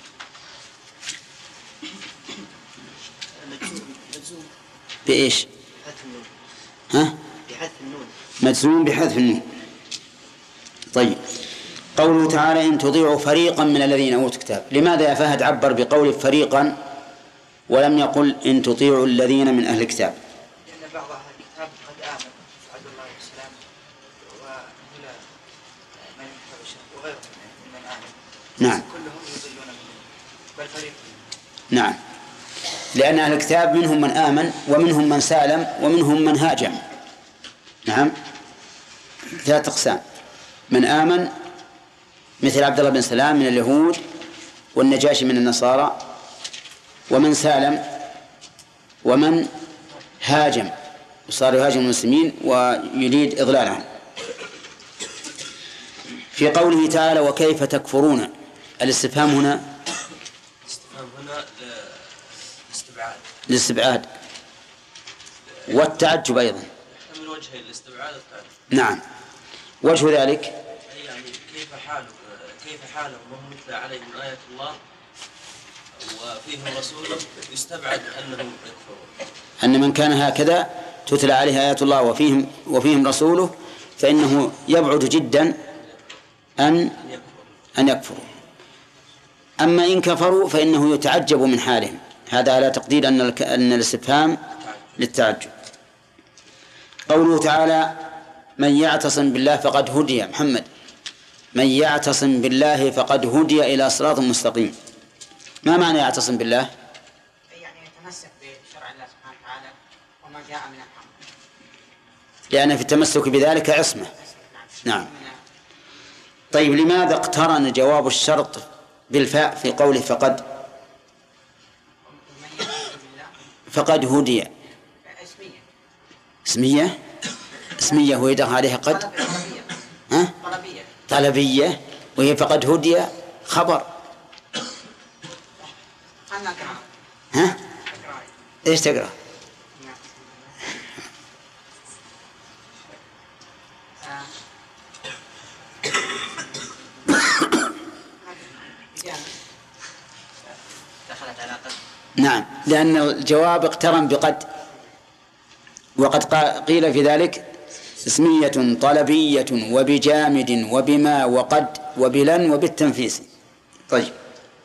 بإيش؟ ها؟ بحذف النون. مجزوم بحذف النون. طيب، قوله تعالى إن تطيعوا فريقا من الذين أوتوا الكتاب، لماذا يا فهد عبر بقول فريقا ولم يقل إن تطيعوا الذين من أهل الكتاب؟ لأن بعض أهل الكتاب قد آمن عبد الله والسلام وهنا من يحب الشرك وغيرهم من آمن. نعم. كلهم يضلون بل فريق. نعم، لأن أهل الكتاب منهم من آمن ومنهم من سالم ومنهم من هاجم. نعم، 3 أقسام: من آمن مثل عبد الله بن سلام من اليهود والنجاشي من النصارى، ومن سالم، ومن هاجم وصار يهاجم المسلمين ويريد إضلالهم. في قوله تعالى وكيف تكفرون، الاستفهام هنا للاستبعاد والتعجب أيضا. من وجهين، الاستبعاد والتعجب. نعم، وجه ذلك يعني كيف حالهم وهم يتلى عليهم آيات الله وفيهم رسوله يستبعد أنهم يكفرون. أن من كان هكذا تتلى عليه آيات الله وفيهم رسوله فإنه يبعد جدا أن يكفروا. أما إن كفروا فإنه يتعجب من حالهم. هذا على تقدير أن الاستفهام للتعجب. قوله تعالى من يعتصم بالله فقد هدي. محمد، من يعتصم بالله فقد هدي إلى صراط مستقيم. ما معنى يعتصم بالله؟ يعني يتمسك بشرع الله سبحانه وتعالى وما جاء من الحق، لأن في التمسك بذلك عصمة. نعم. طيب، لماذا اقترن جواب الشرط بالفاء في قوله فقد هدي؟ اسمية ويدخل عليها قد طلبية، وهي فقد هدي خبر. ها؟ ايش تقرأ؟ نعم، لأن الجواب اقترن بقد، وقد قيل في ذلك اسمية طلبية وبجامد وبما وقد وبلن وبالتنفيس. طيب،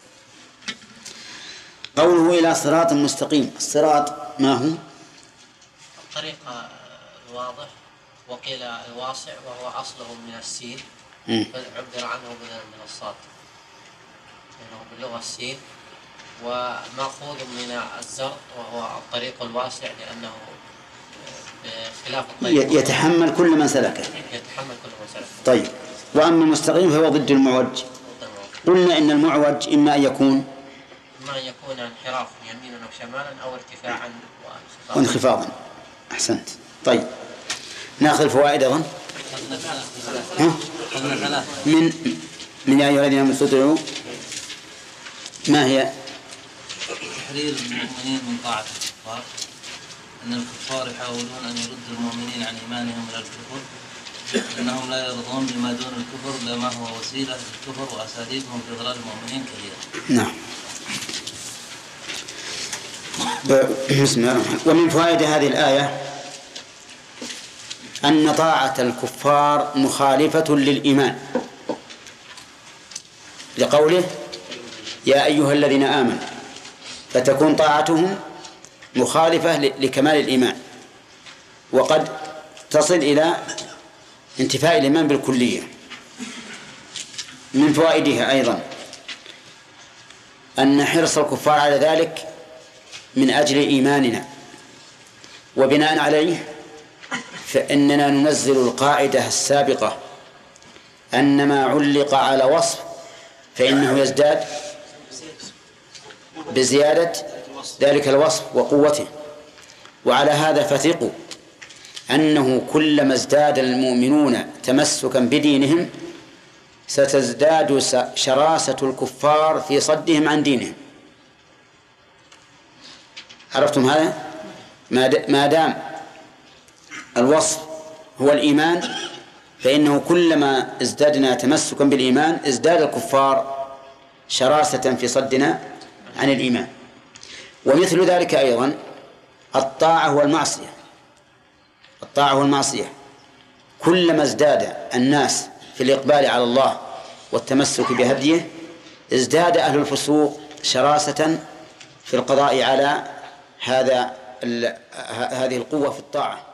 قوله إلى صراط مستقيم، الصراط ما هو؟ الطريق الواضح، وقيل الواسع، وهو أصله من السين فعبر عنه من الصاد، لأنه باللغة السين، ومأخوذ من الزرق وهو الطريق الواسع لأنه بخلاف الطريق يتحمل كل من سلكه. طيب، وأما المستقيم فهو ضد المعوج. قلنا إن المعوج إما أن يكون انحراف يمينا أو شمالا أو ارتفاعا وانخفاضا. أحسنت. طيب، نأخذ الفوائد أيضا. من يا أيها الذين آمنوا استطيعوا، ما هي؟ تحرير المؤمنين من طاعة الكفار، أن الكفار يحاولون أن يردوا المؤمنين عن إيمانهم إلى الكفر، أنهم لا يرضون بما دون الكفر لا ما هو وسيلة للكفر، وأساليبهم في إضلال المؤمنين كثيرة. نعم. بسم الله الرحمن الرحيم. ومن فوائد هذه الآية أن طاعة الكفار مخالفة للإيمان، لقوله يا أيها الذين آمنوا، فتكون طاعتهم مخالفة لكمال الإيمان، وقد تصل إلى انتفاء الإيمان بالكلية. من فوائدها أيضا أن حرص الكفار على ذلك من أجل إيماننا، وبناء عليه فإننا ننزل القاعدة السابقة أن ما علق على وصف فإنه يزداد بزيادة ذلك الوصف وقوته. وعلى هذا فثقوا أنه كلما ازداد المؤمنون تمسكا بدينهم ستزداد شراسة الكفار في صدهم عن دينهم. عرفتم هذا؟ ما دام الوصف هو الإيمان، فإنه كلما ازددنا تمسكا بالإيمان ازداد الكفار شراسة في صدنا عن الإيمان. ومثل ذلك أيضا الطاعة والمعصية. الطاعة والمعصية كلما ازداد الناس في الإقبال على الله والتمسك بهديه ازداد أهل الفسوق شراسة في القضاء على هذه القوة في الطاعة.